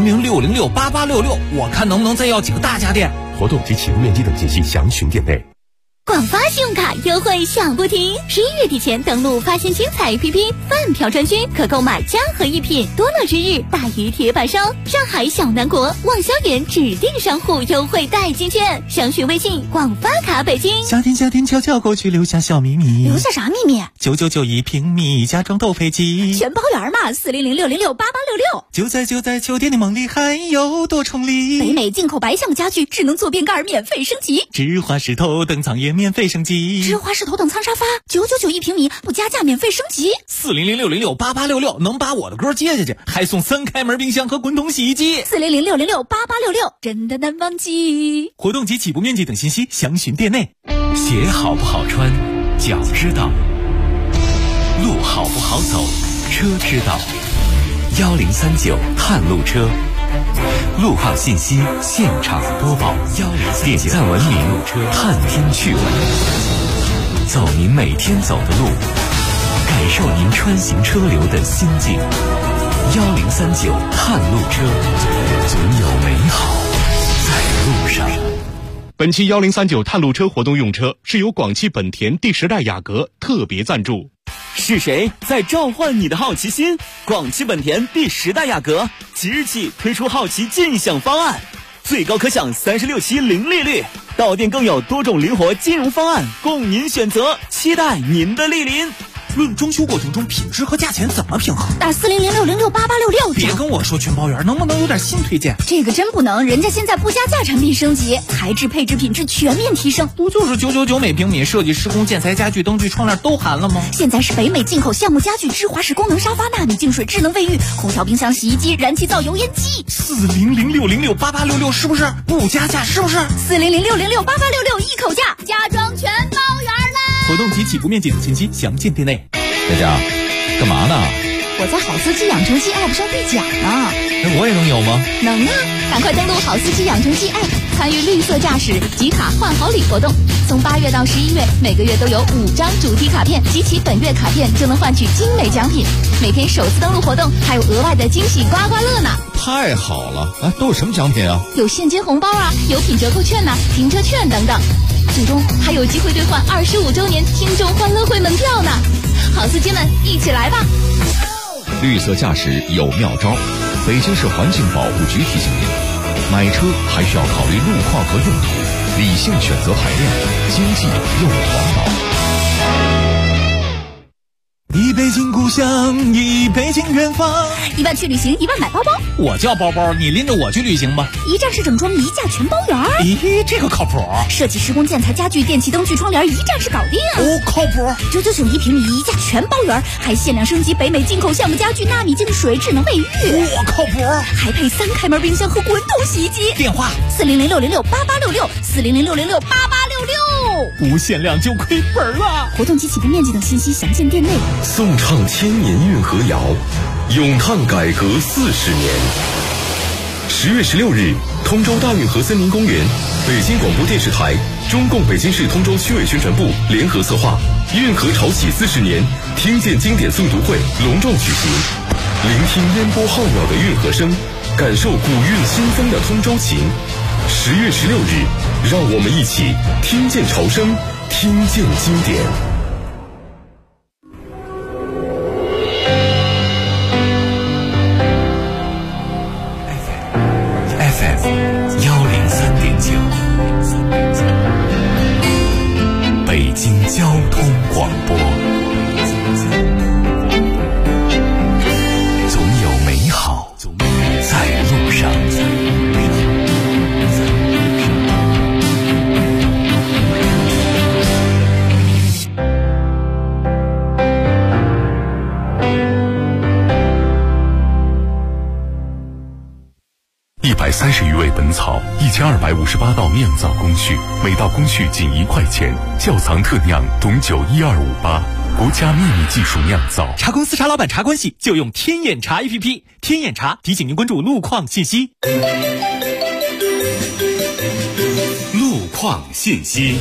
Speaker 16: 400-606-8866，我看能不能再要几个大家电。
Speaker 15: 活动及启动面积等信息详询店内。
Speaker 9: 广发信用卡优惠响不停，11月底前登录发现精彩 APP 饭票专区，可购买家和一品，多乐之日大于铁板烧，上海小南国望萧园指定商户优惠代金券，详询微信广发卡北京。
Speaker 17: 夏天悄悄过去，留下小秘密。
Speaker 9: 留下啥秘密？
Speaker 16: 9991一平米，家装都飞机。
Speaker 9: 全包圆嘛，400-606-8866。
Speaker 16: 就在酒店的梦里，还有多重礼。
Speaker 9: 北美进口白橡木家具，智能坐便盖免费升级。
Speaker 16: 芝华士头等舱也免费升级。
Speaker 9: 芝华士头等舱沙发999一平米，不加价免费升级。
Speaker 16: 400-606-8866能把我的歌接下去，还送3开门冰箱和滚筒洗衣机。
Speaker 9: 400-606-8866真的难忘记。
Speaker 16: 活动及起步面积等信息详询店内。
Speaker 3: 鞋好不好穿，脚知道；路好不好走，车知道。1039探路车，路况信息现场播报。点赞文明，探听趣闻，走您每天走的路，感受您穿行车流的心境。1039探路车，总有美好在路上。
Speaker 15: 本期1039探路车活动用车是由广汽本田第10代雅阁特别赞助。
Speaker 17: 是谁在召唤你的好奇心？广汽本田第10代雅阁即日起推出好奇尽享方案，最高可享36期零利率，到店更有多种灵活金融方案供您选择，期待您的莅临。
Speaker 16: 论装修过程中品质和价钱怎么平衡？
Speaker 9: 打400-606-8866。
Speaker 16: 别跟我说全包圆，能不能有点新推荐？
Speaker 9: 这个真不能，人家现在不加价产品升级，材质配置品质全面提升。
Speaker 16: 不就是999每平米，设计施工建材家具灯具窗帘都含了吗？
Speaker 9: 现在是北美进口橡木家具、芝华士功能沙发、纳米净水、智能卫浴、空调、冰箱、洗衣机、燃气灶、油烟机。
Speaker 16: 400-606-8866是不是不加价？是不是
Speaker 9: 400-606-8866一口价，家装全包圆啦！
Speaker 16: 活动及起步面积等信息详见店内。
Speaker 7: 佳佳，干嘛呢？
Speaker 9: 我在好司机养成记 App 上兑奖呢。
Speaker 7: 那我也能有吗？
Speaker 9: 能啊！赶快登录好司机养成记 App， 参与绿色驾驶集卡换好礼活动。从8月到11月，每个月都有5张主题卡片，集齐本月卡片就能换取精美奖品。每天首次登录活动还有额外的惊喜刮刮乐呢！
Speaker 7: 太好了！啊，都有什么奖品啊？
Speaker 9: 有现金红包啊，有品折扣券呐、停车券等等。最终还有机会兑换25周年听众欢乐会门票呢！好司机们，一起来吧！
Speaker 7: 绿色驾驶有妙招，北京市环境保护局提醒您：买车还需要考虑路况和用途，理性选择排量，经济又环保。
Speaker 16: 一杯敬故乡，一杯敬远方。
Speaker 9: 1万去旅行，1万买包包。
Speaker 16: 我叫包包，你拎着我去旅行吧。
Speaker 9: 一站式整装，一价全包圆。
Speaker 16: 咦，这个靠谱。
Speaker 9: 设计施工建材家具电器灯具窗帘一站式搞定。
Speaker 16: 哦，靠谱。
Speaker 9: 999一平米，一价全包圆，还限量升级北美进口橡木家具、纳米净水、智能卫浴。
Speaker 16: 我靠谱。
Speaker 9: 还配3开门冰箱和滚筒洗衣机。
Speaker 16: 电话
Speaker 9: 400-606-8866 400-606-8866。
Speaker 16: 不限量就亏本了。
Speaker 9: 活动及起步面积等信息详见店内。
Speaker 18: 颂唱千年运河谣，咏叹改革40年。10月16日，通州大运河森林公园，北京广播电视台、中共北京市通州区委宣传部联合策划运河潮起40年听见经典诵读会隆重举行，聆听烟波浩渺的运河声，感受古韵新风的通州情。10月16日，让我们一起听见潮声，听见经典。
Speaker 3: 北京交通广播，总有美好在路上。130余味本草，1258道酿造工序，每道工序仅1块钱。窖藏特酿董酒12588，国家秘密技术酿造。
Speaker 16: 茶公司茶老板茶关系就用天眼茶 APP， 天眼茶提醒您关注路况信息。
Speaker 3: 路况信息。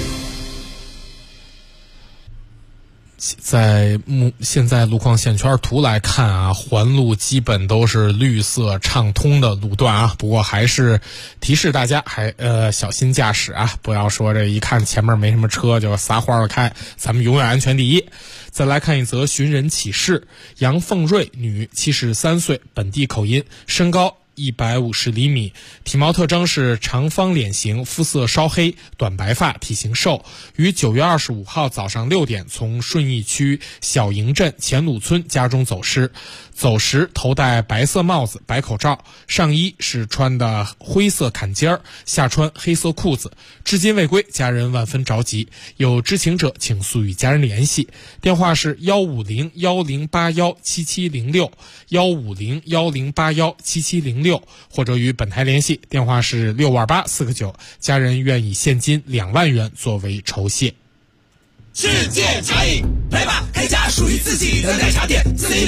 Speaker 5: 现在路况线圈图来看啊，环路基本都是绿色畅通的路段啊，不过还是提示大家小心驾驶啊，不要说这一看前面没什么车就撒欢儿开，咱们永远安全第一。再来看一则寻人启事，杨凤瑞，女，73岁，本地口音，身高 150厘米，体貌特征是长方脸型，肤色稍黑，短白发，体型瘦。于9月25号早上6点从顺义区小营镇前鲁村家中走失。走时头戴白色帽子、白口罩，上衣是穿的灰色坎肩儿，下穿黑色裤子。至今未归，家人万分着急。有知情者请速与家人联系，电话是150-1081-7706 150-1081-7706，或者与本台联系，电话是628-4个9，家人愿以现金2万元作为酬谢。
Speaker 19: 世界茶饮，来吧，开家属于自己的奶茶店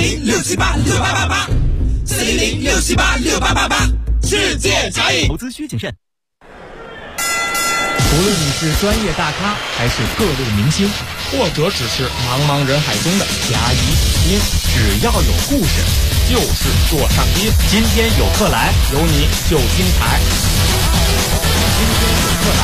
Speaker 19: ，410-678-6888，410-678-6888，世界茶饮。
Speaker 16: 投资需谨慎。无论你是专业大咖，还是各路明星，或者只是茫茫人海中的甲乙丙丁，只要有故事，就是做上宾。今天有客来，有你就精彩。今天有客来。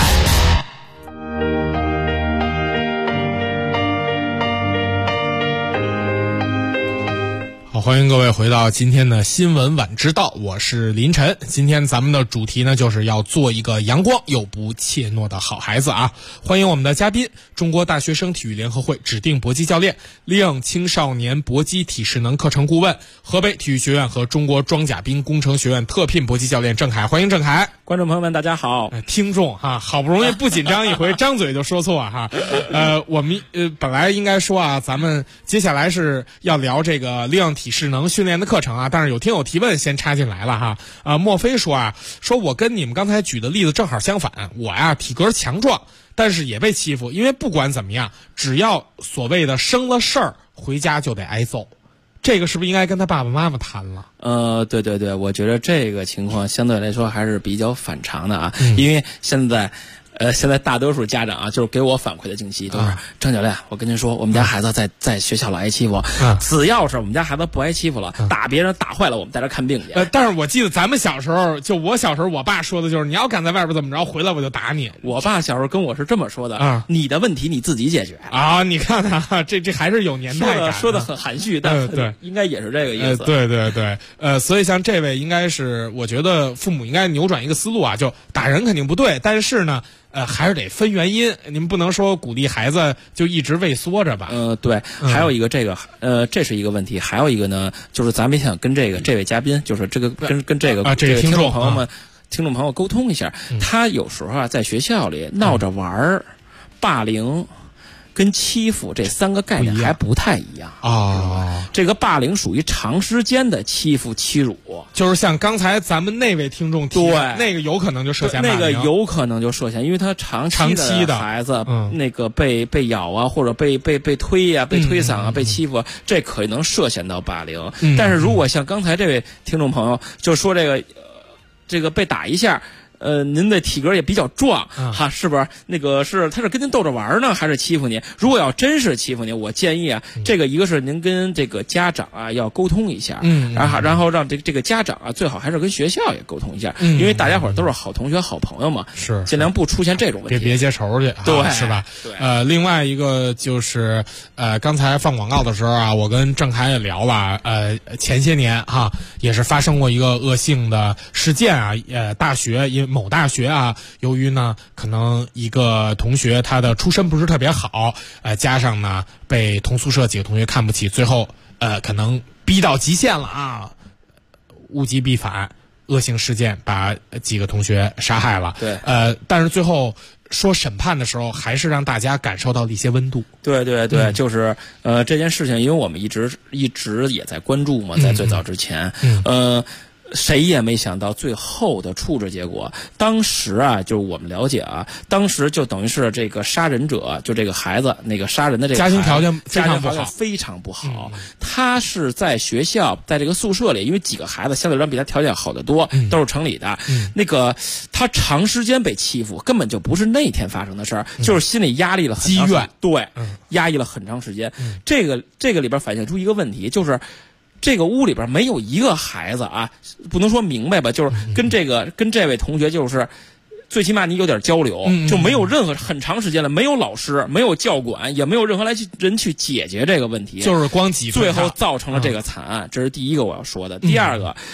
Speaker 5: 好，欢迎各位回到今天的新闻晚知道，我是林晨。今天咱们的主题呢，就是要做一个阳光又不怯懦的好孩子啊！欢迎我们的嘉宾，中国大学生体育联合会指定搏击教练，Leon青少年搏击体适能课程顾问，河北体育学院和中国装甲兵工程学院特聘搏击教练郑恺。欢迎郑恺。
Speaker 1: 观众朋友们大家好。
Speaker 5: 听众哈，好不容易不紧张一回，张嘴就说错哈。我们本来应该说啊，咱们接下来是要聊这个Leon体适能训练的课程啊，但是有听友提问先插进来了哈。莫非说我跟你们刚才举的例子正好相反，我呀体格强壮，但是也被欺负，因为不管怎么样，只要所谓的生了事儿，回家就得挨揍。这个是不是应该跟他爸爸妈妈谈了？
Speaker 1: 对对对，我觉得这个情况相对来说还是比较反常的啊，因为现在大多数家长啊，就是给我反馈的信息都是张教练，我跟您说，我们家孩子在学校老挨欺负，只要是我们家孩子不挨欺负了，打别人打坏了，我们带他看病去。
Speaker 5: 但是我记得咱们小时候，就我小时候，我爸说的就是你要敢在外边怎么着，回来我就打你。
Speaker 1: 我爸小时候跟我是这么说的你的问题你自己解决
Speaker 5: 啊！你看看这还是有年代感，
Speaker 1: 说的很含蓄，但对，应该也是这个意思。
Speaker 5: 对对对，所以像这位应该是，我觉得父母应该扭转一个思路啊，就打人肯定不对，但是呢。还是得分原因，你们不能说鼓励孩子就一直畏缩着吧。
Speaker 1: 对，还有一个这是一个问题，还有一个呢，就是咱们想跟这位嘉宾，就是这个跟这个听众朋友们、听众朋友沟通一下，他有时候在学校里闹着玩儿、霸凌。跟欺负这3个概念还不太一样啊！这个霸凌属于长时间的欺负欺辱，
Speaker 5: 就是像刚才咱们那位听众提的，那个有可能就涉嫌霸凌，
Speaker 1: 那个有可能就涉嫌，因为他长期的孩子那个被咬啊，或者被推呀、被推搡啊、被欺负，这可能涉嫌到霸凌。但是如果像刚才这位听众朋友就说这个被打一下。您的体格也比较壮哈，是不是？他是跟您逗着玩呢，还是欺负你？如果要真是欺负你，我建议这个一个是您跟这个家长要沟通一下，然后让这个家长最好还是跟学校也沟通一下，因为大家伙都是好同学、好朋友嘛，
Speaker 5: 是尽
Speaker 1: 量不出现这种问题，
Speaker 5: 别结仇去，
Speaker 1: 对，
Speaker 5: 是吧？
Speaker 1: 对。
Speaker 5: 另外一个就是刚才放广告的时候我跟郑恺也聊了，前些年也是发生过一个恶性的事件大学某大学由于呢可能一个同学他的出身不是特别好，加上呢被同宿舍几个同学看不起，最后可能逼到极限了物极必反，恶性事件把几个同学杀害了。
Speaker 1: 对，
Speaker 5: 但是最后说审判的时候，还是让大家感受到了一些温度。
Speaker 1: 对对对，就是这件事情，因为我们一直也在关注嘛，在最早之前，谁也没想到最后的处置结果。当时就是我们了解当时就等于是这个杀人者，就这个孩子，那个杀人的这个
Speaker 5: 家庭条件
Speaker 1: 非常不好。他是在学校，在这个宿舍里，因为几个孩子相对来说比他条件好得多，都是城里的。他长时间被欺负，根本就不是那天发生的事儿，就是心理压力了很长时间，对，压抑了很长时间。这个里边反映出一个问题，就是这个屋里边没有一个孩子不能说明白吧，就是跟这位同学就是最起码你有点交流，就没有任何很长时间了，没有老师，没有教管，也没有任何人去解决这个问题，
Speaker 5: 就是光挤，
Speaker 1: 最后造成了这个惨案。这是第一个我要说的。第二个，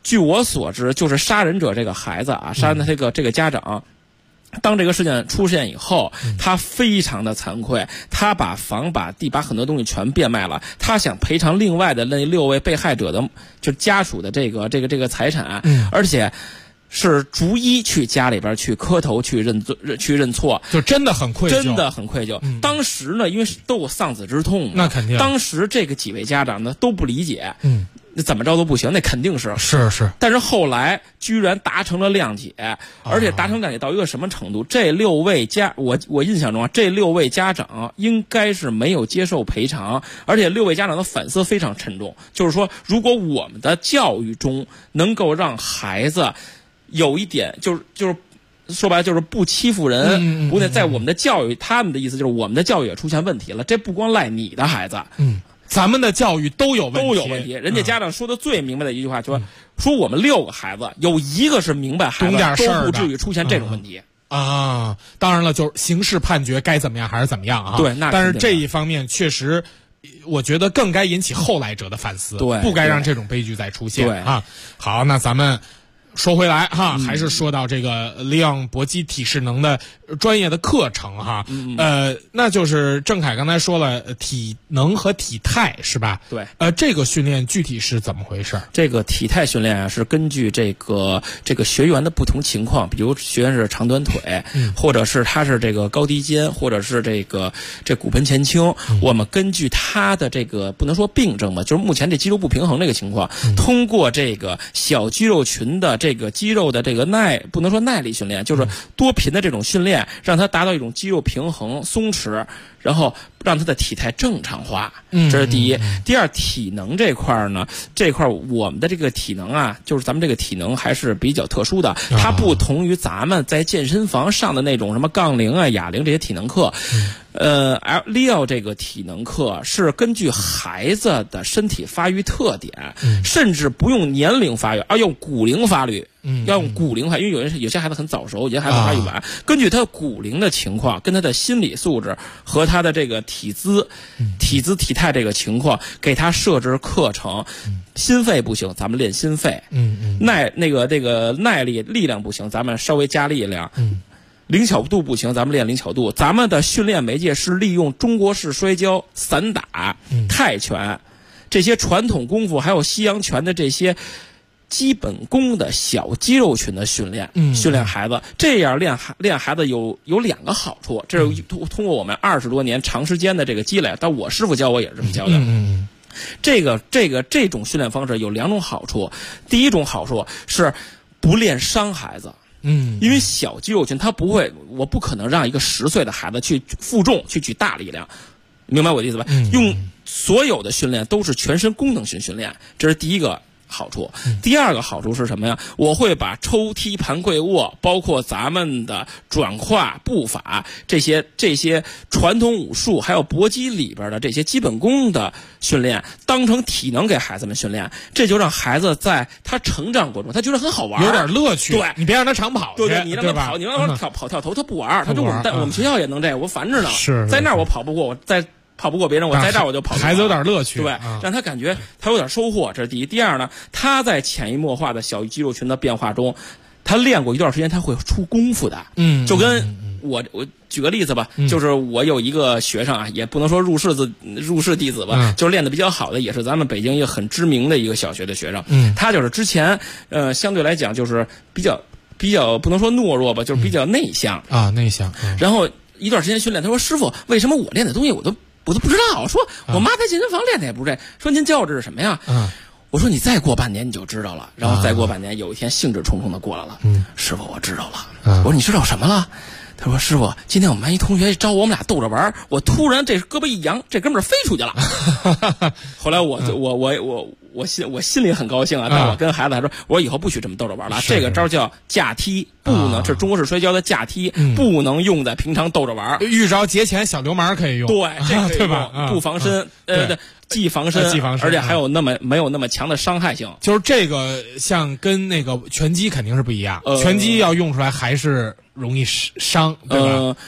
Speaker 1: 据我所知，就是杀人者这个孩子啊，杀人的这个家长。当这个事件出现以后，他非常的惭愧，他把房把地把很多东西全变卖了，他想赔偿另外的那6位被害者的就家属的这个财产，而且是逐一去家里边去磕头去认错，
Speaker 5: 就真的很愧疚，
Speaker 1: 真的很愧疚。当时呢，因为都有丧子之痛，
Speaker 5: 那肯定。
Speaker 1: 当时这个几位家长呢都不理解，那怎么着都不行，那肯定是。但是后来居然达成了谅解，而且达成谅解到一个什么程度？这6位我印象中啊，这6位家长应该是没有接受赔偿，而且6位家长的反思非常沉重，就是说，如果我们的教育中能够让孩子有一点，就是说白了就是不欺负人，不对，在我们的教育，他们的意思就是我们的教育也出现问题了，这不光赖你的孩子，
Speaker 5: 咱们的教育都有问题。
Speaker 1: 人家家长说的最明白的一句话，说我们6个孩子有1个是明白孩子，都不至于出现这种问题。
Speaker 5: 啊，当然了，就是刑事判决该怎么样还是怎么样啊。
Speaker 1: 对，
Speaker 5: 但是这一方面确实，我觉得更该引起后来者的反思，不该让这种悲剧再出现啊。好，那咱们说回来哈，还是说到这个利昂搏击体适能的专业的课程哈，那就是郑凯刚才说了，体能和体态是吧？
Speaker 1: 对，
Speaker 5: 这个训练具体是怎么回事？
Speaker 1: 这个体态训练啊，是根据这个学员的不同情况，比如学员是长短腿，或者是他是这个高低肩，或者是这骨盆前倾，我们根据他的这个不能说病症吧，就是目前这肌肉不平衡这个情况，通过这个小肌肉群的这个肌肉的这个不能说耐力训练，就是多频的这种训练，让它达到一种肌肉平衡松弛，然后让他的体态正常化，这是第一。第二，体能这块呢，我们的这个体能啊，就是咱们这个体能还是比较特殊的，它不同于咱们在健身房上的那种什么杠铃啊、哑铃这些体能课。Leo 这个体能课是根据孩子的身体发育特点，甚至不用年龄发育，而用骨龄发育。要用骨龄发育，因为有些孩子很早熟，有些孩子发育晚。根据他骨龄的情况，跟他的心理素质和他的这个体姿、体态这个情况，给他设置课程。心肺不行，咱们练心肺。耐力量不行，咱们稍微加力量。灵巧度不行，咱们练灵巧度。咱们的训练媒介是利用中国式摔跤、散打、泰拳这些传统功夫，还有西洋拳的这些基本功的小肌肉群的训练，训练孩子，这样练孩子有2个好处，这是通过我们20多年长时间的这个积累，但我师傅教我也是这么教的。这种训练方式有2种好处，第一种好处是不练伤孩子。因为小肌肉群它不会，我不可能让一个10岁的孩子去负重去举大力量，明白我的意思吧？用所有的训练都是全身功能性训练，这是第一个好处。第二个好处是什么呀？我会把抽踢盘跪卧，包括咱们的转胯步法这些传统武术还有搏击里边的这些基本功的训练当成体能给孩子们训练，这就让孩子在他成长过程中他觉得很好玩，
Speaker 5: 有点乐趣。
Speaker 1: 对，
Speaker 5: 你别让他长跑去，
Speaker 1: 对，你让他跑，你让他跑跳投，他不玩，他就我们学校也能这个，我烦着呢。在那儿我跑不过，跑不过别人，我在这儿我就跑不过。
Speaker 5: 孩子有点乐趣，
Speaker 1: 对，让他感觉他有点收获，这是第一。第二呢，他在潜移默化的小肌肉群的变化中，他练过一段时间，他会出功夫的。就跟我举个例子吧，就是我有一个学生啊，也不能说入室弟子吧，就是练得比较好的，也是咱们北京一个很知名的一个小学的学生。他就是之前相对来讲就是比较不能说懦弱吧，就是比较内向
Speaker 5: 啊，内向。
Speaker 1: 然后一段时间训练，他说：“师傅，为什么我练的东西我都不知道？说我妈在健身房练的也不是这。说您教我这是什么呀？我说你再过半年你就知道了。然后再过半年，有一天兴致冲冲的过来了。师傅，我知道了。我说你知道什么了？他说师傅，今天我们班一同学招我们俩逗着玩，我突然这胳膊一扬，这哥们儿飞出去了。后来我心里很高兴啊，但我跟孩子还说，我说以后不许这么逗着玩了。这个招叫架踢，不能，这是中国式摔跤的架踢，不能用在平常逗着玩。
Speaker 5: 遇着劫钱小流氓可以用，
Speaker 1: 对，这个可以用，
Speaker 5: 对吧？
Speaker 1: 不防身，既防身，而且还有没有那么强的伤害性。
Speaker 5: 就是这个像跟那个拳击肯定是不一样，拳击要用出来还是容易伤，对吧？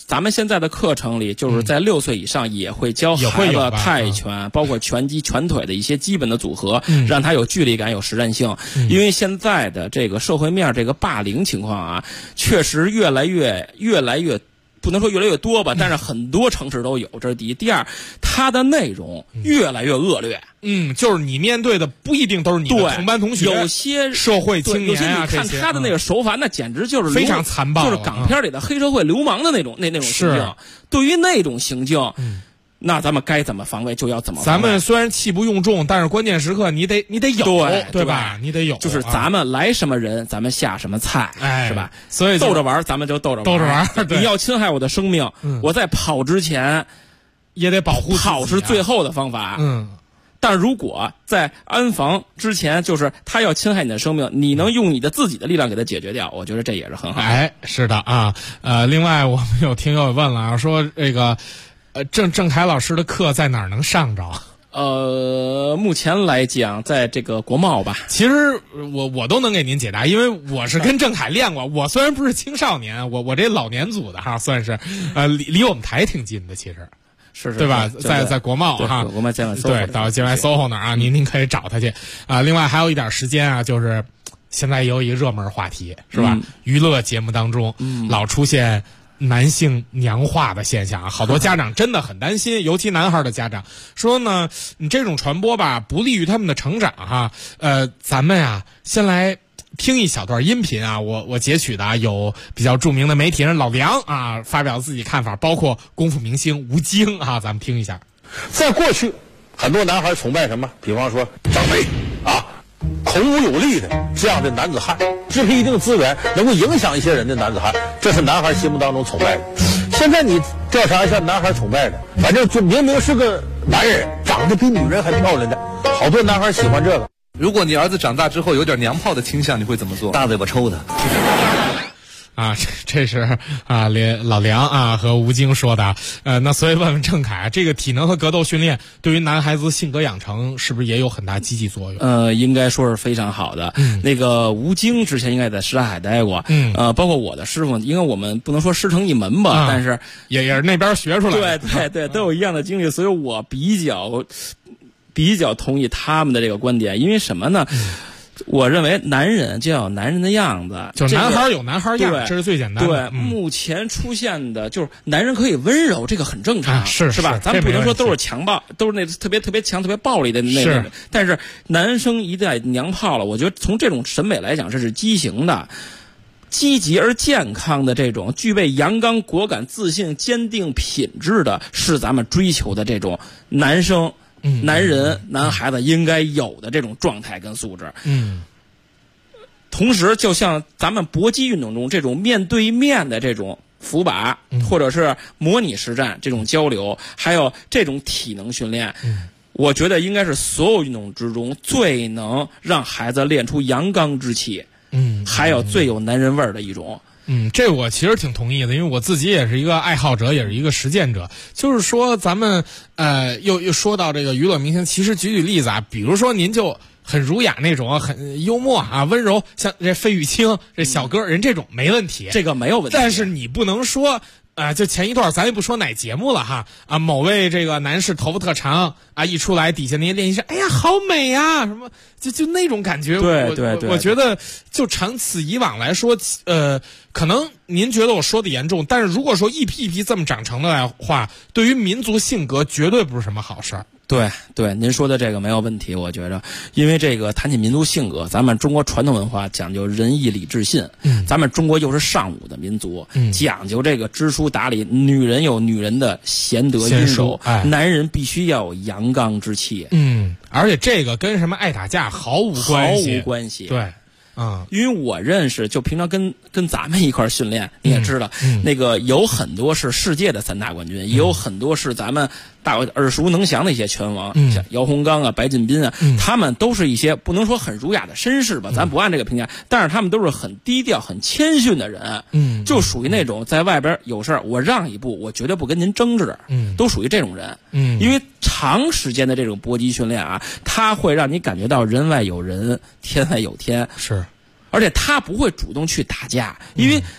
Speaker 1: 咱们现在的课程里，就是在6岁以上也会教孩子泰拳，包括拳击、拳腿的一些基本的组合，让他有距离感、有实战性。因为现在的这个社会面这个霸凌情况啊，确实越来越不能说越来越多吧，但是很多城市都有，这是第一。第二，它的内容越来越恶劣。
Speaker 5: 就是你面对的不一定都是你的同班同学，
Speaker 1: 有些
Speaker 5: 社会青年啊，
Speaker 1: 有些你看他的那个手法，那简直就是
Speaker 5: 非常残暴，
Speaker 1: 就是港片里的黑社会流氓的那种行径。对于那种行径，那咱们该怎么防卫就要怎么防卫。
Speaker 5: 咱们虽然气不用众，但是关键时刻你得有，对吧？你得有。
Speaker 1: 就是咱们来什么人，咱们下什么菜，是吧？
Speaker 5: 所以
Speaker 1: 逗着玩，咱们就逗着玩。你要侵害我的生命，我在跑之前
Speaker 5: 也得保护自己。
Speaker 1: 跑是最后的方法。但如果在安防之前，就是他要侵害你的生命，你能用你的自己的力量给他解决掉，我觉得这也是很好的。
Speaker 5: 是的啊。另外我们有听友问了，说这个郑恺老师的课在哪儿能上着？
Speaker 1: 目前来讲，在这个国贸吧。
Speaker 5: 其实我都能给您解答，因为我是跟郑恺练过。我虽然不是青少年，我这老年组的哈，算是离我们台挺近的，其实。
Speaker 1: 是
Speaker 5: 对吧？在国贸哈，
Speaker 1: 国贸街外 SOHO，
Speaker 5: 对，到街外 SOHO 那儿啊，您可以找他去啊。另外还有一点时间啊，就是现在有一个热门话题是吧？娱乐节目当中老出现男性娘化的现象啊，好多家长真的很担心，尤其男孩的家长说呢，你这种传播吧，不利于他们的成长哈。咱们呀，先来听一小段音频啊，我截取的啊，有比较著名的媒体人老梁啊发表自己看法，包括功夫明星吴京啊，咱们听一下。
Speaker 20: 在过去，很多男孩崇拜什么？比方说张飞啊，孔武有力的这样的男子汉，支配一定资源，能够影响一些人的男子汉，这是男孩心目当中崇拜的。现在你调查一下男孩崇拜的，反正就明明是个男人，长得比女人还漂亮的，好多男孩喜欢这个。
Speaker 21: 如果你儿子长大之后有点娘炮的倾向，你会怎么做？
Speaker 20: 大嘴巴抽他。
Speaker 5: 啊，这是啊，老梁啊和吴京说的。那所以问问郑恺，这个体能和格斗训练对于男孩子性格养成是不是也有很大积极作用？
Speaker 1: 应该说是非常好的。那个吴京之前应该在什刹海待过。包括我的师傅，因为我们不能说师承一门吧，但是
Speaker 5: 也是那边学出来
Speaker 1: 的。对，都有一样的经历，所以我比较同意他们的这个观点。因为什么呢？我认为男人就要有男人的样子，
Speaker 5: 就男孩有男孩样，这是最简单的。
Speaker 1: 对，目前出现的就是男人可以温柔，这个很正常，是吧？咱不能说都是强暴，都是那特别强、特别暴力的那种。但是男生一旦娘炮了，我觉得从这种审美来讲，这是畸形的。积极而健康的这种具备阳刚、果敢、自信、坚定品质的，是咱们追求的这种男生。男人、男孩子应该有的这种状态跟素质。同时，就像咱们搏击运动中这种面对面的这种扶把，或者是模拟实战这种交流，还有这种体能训练，我觉得应该是所有运动之中最能让孩子练出阳刚之气，还有最有男人味儿的一种。
Speaker 5: 这我其实挺同意的，因为我自己也是一个爱好者，也是一个实践者。就是说，咱们又说到这个娱乐明星，其实举例子啊，比如说您就很儒雅那种，很幽默啊，温柔，像这费玉清这小哥人这种没问题，
Speaker 1: 这个没有问题。
Speaker 5: 但是你不能说。就前一段咱也不说哪节目了哈啊，某位这个男士头发特长啊，一出来底下那些练习生，哎呀好美啊，什么就那种感觉。
Speaker 1: 对，
Speaker 5: 我觉得就长此以往来说，可能您觉得我说的严重，但是如果说一批一批这么长成的话，对于民族性格绝对不是什么好事儿。
Speaker 1: 对，您说的这个没有问题，我觉着，因为这个谈起民族性格，咱们中国传统文化讲究仁义礼智信，咱们中国又是尚武的民族，讲究这个知书达理，女人有女人的贤德温柔，男人必须要有阳刚之气，
Speaker 5: 而且这个跟什么爱打架毫无关系，对。
Speaker 1: 因为我认识，就平常跟咱们一块训练，你也知道，那个有很多是世界的3大冠军，也有很多是咱们耳熟能详的一些拳王，像姚洪刚啊、白敬斌啊，他们都是一些不能说很儒雅的绅士吧，咱不按这个评价，但是他们都是很低调、很谦逊的人，就属于那种在外边有事儿我让一步，我绝对不跟您争执，都属于这种人，因为长时间的这种搏击训练啊，它会让你感觉到人外有人，天外有天，
Speaker 5: 是。
Speaker 1: 而且他不会主动去打架，因为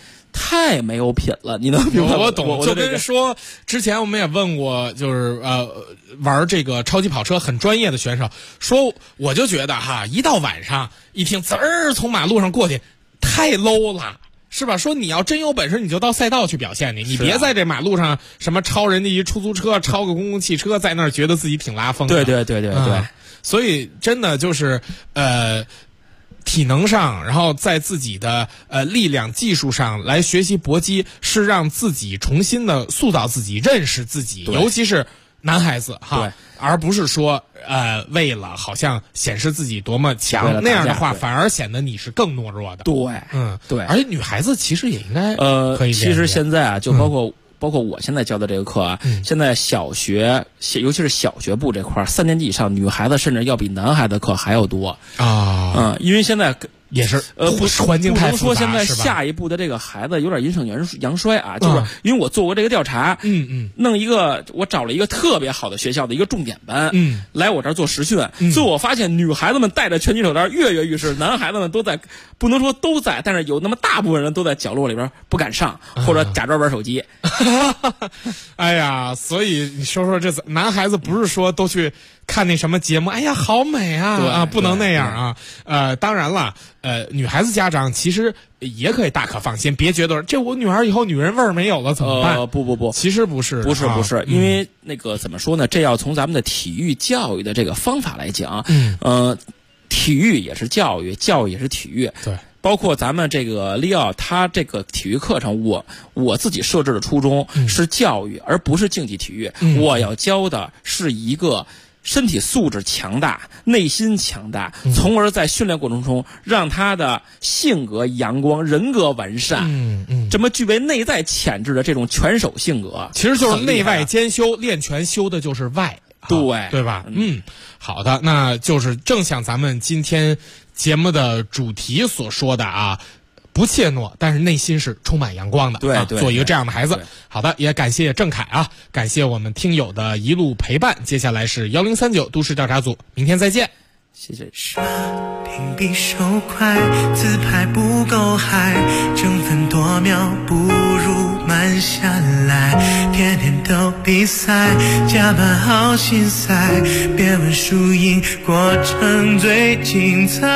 Speaker 1: 太没有品了，你能明白？
Speaker 5: 我懂，就跟说之前我们也问过，就是玩这个超级跑车很专业的选手，说我就觉得哈，一到晚上一听滋儿从马路上过去，太 low 了。是吧？说你要真有本事，你就到赛道去表现你别在这马路上什么超人家一出租车，超个公共汽车，在那儿觉得自己挺拉风的。
Speaker 1: 对，
Speaker 5: 所以真的就是体能上，然后在自己的力量技术上来学习搏击，是让自己重新的塑造自己，认识自己，尤其是男孩子哈，而不是说为了好像显示自己多么强，那样的话反而显得你是更懦弱的。
Speaker 1: 对，
Speaker 5: 对，而且女孩子其实也应该可以。
Speaker 1: 其实现在啊，就包括我现在教的这个课啊，现在小学尤其是小学部这块3年级以上女孩子甚至要比男孩子课还要多啊。因为现在
Speaker 5: 也是环境太复杂，
Speaker 1: 不能说现在下一步的这个孩子有点阴盛阳衰啊，就是因为我做过这个调查，弄一个我找了一个特别好的学校的一个重点班，来我这儿做实训，所以我发现女孩子们带着拳击手套跃跃欲试，男孩子们都在，不能说都在，但是有那么大部分人都在角落里边不敢上，或者假装玩手机。
Speaker 5: 哎呀，所以你说说这男孩子不是说都去看那什么节目，哎呀好美啊，不能那样啊。当然了，女孩子家长其实也可以大可放心，别觉得这我女儿以后女人味儿没有了怎么办？
Speaker 1: 不，
Speaker 5: 其实不是，
Speaker 1: 因为那个怎么说呢？这要从咱们的体育教育的这个方法来讲，体育也是教育，教育也是体育，
Speaker 5: 对。
Speaker 1: 包括咱们这个利奥，他这个体育课程，我自己设置的初衷是教育，而不是竞技体育。我要教的是一个身体素质强大、内心强大，从而在训练过程中让他的性格阳光、人格完善，这么具备内在潜质的这种拳手性格，
Speaker 5: 其实就是内外兼修，练拳修的就是外，对吧？好的，那就是正像咱们今天节目的主题所说的啊，不怯懦，但是内心是充满阳光的。
Speaker 1: 对，
Speaker 5: 做一个这样的孩子。好的，也感谢郑凯啊，感谢我们听友的一路陪伴。接下来是1039都市调查组，明天再见。
Speaker 1: 谢谢。
Speaker 2: 耍屏比手快，自拍不够嗨，争分夺秒不如慢下来，天天都比赛，加班好心塞，别问输赢，过程最精彩。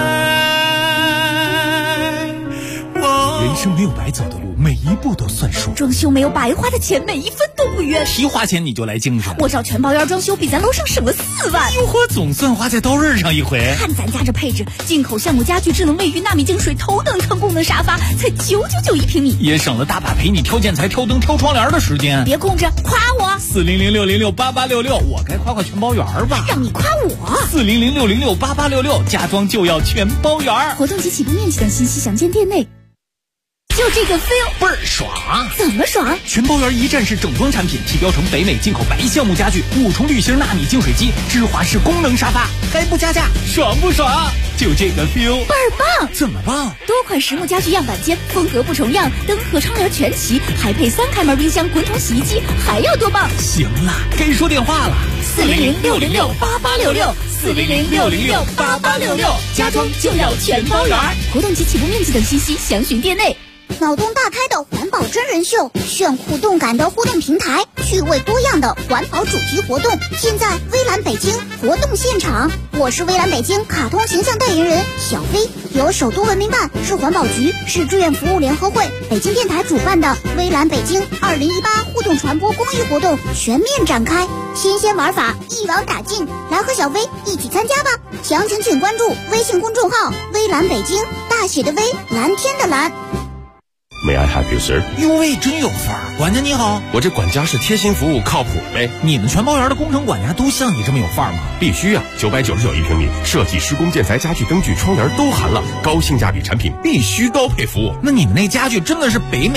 Speaker 22: 人生没有白走的路，每一步都算数。
Speaker 9: 装修没有白花的钱，每一分都不冤。
Speaker 22: 提花钱你就来精神，
Speaker 9: 我找全包院装修比咱楼上省了4万。
Speaker 22: 哟呵，总算花在刀刃上一回。
Speaker 9: 看咱家这配置，进口橡木家具、智能卫浴、纳米净水、头等舱功能沙发，才999一平米，
Speaker 22: 也省了大把陪你挑建材、挑灯、挑窗帘的时间。
Speaker 9: 别空着，夸我
Speaker 22: 40060688866，我该夸全包园吧？
Speaker 9: 让你夸我
Speaker 22: 40060688866，家装就要全包园。
Speaker 9: 活动及起步面积等信息详见店内。就这个 feel
Speaker 22: 倍儿爽！
Speaker 9: 怎么爽？
Speaker 22: 全包园一站式整装产品，提标成北美进口白橡木家具，5重滤芯纳米净水机，芝华士功能沙发，还不加价，爽不爽？就这个 feel
Speaker 9: 倍儿棒！
Speaker 22: 怎么棒？
Speaker 9: 多款实木家具样板间，风格不重样，灯和窗帘全齐，还配3开门冰箱、滚筒洗衣机，还要多棒？
Speaker 22: 行了，该说电话了
Speaker 9: ，40060688866，40060688866，家装就要全包园。活动及起步面积等信息详询店内。
Speaker 23: 脑洞大开的环保真人秀，炫酷动感的互动平台，趣味多样的环保主题活动，现在微蓝北京活动现场。我是微蓝北京卡通形象代言人小飞，由首都文明办、市环保局、市志愿服务联合会、北京电台主办的微蓝北京2018互动传播公益活动全面展开，新鲜玩法一网打尽，来和小飞一起参加吧！详情请关注微信公众号微蓝北京，大写的微，蓝天的蓝。
Speaker 15: May I help you, sir？
Speaker 22: 哟喂，真有范儿！管家你好，
Speaker 15: 我这管家是贴心服务，靠谱呗。
Speaker 22: 你们全包园的工程管家都像你这么有范儿吗？
Speaker 15: 必须啊！999一平米，设计、施工、建材、家具、灯具、窗帘都含了，高性价比产品，必须高配服务。
Speaker 22: 那你们那家具真的是北美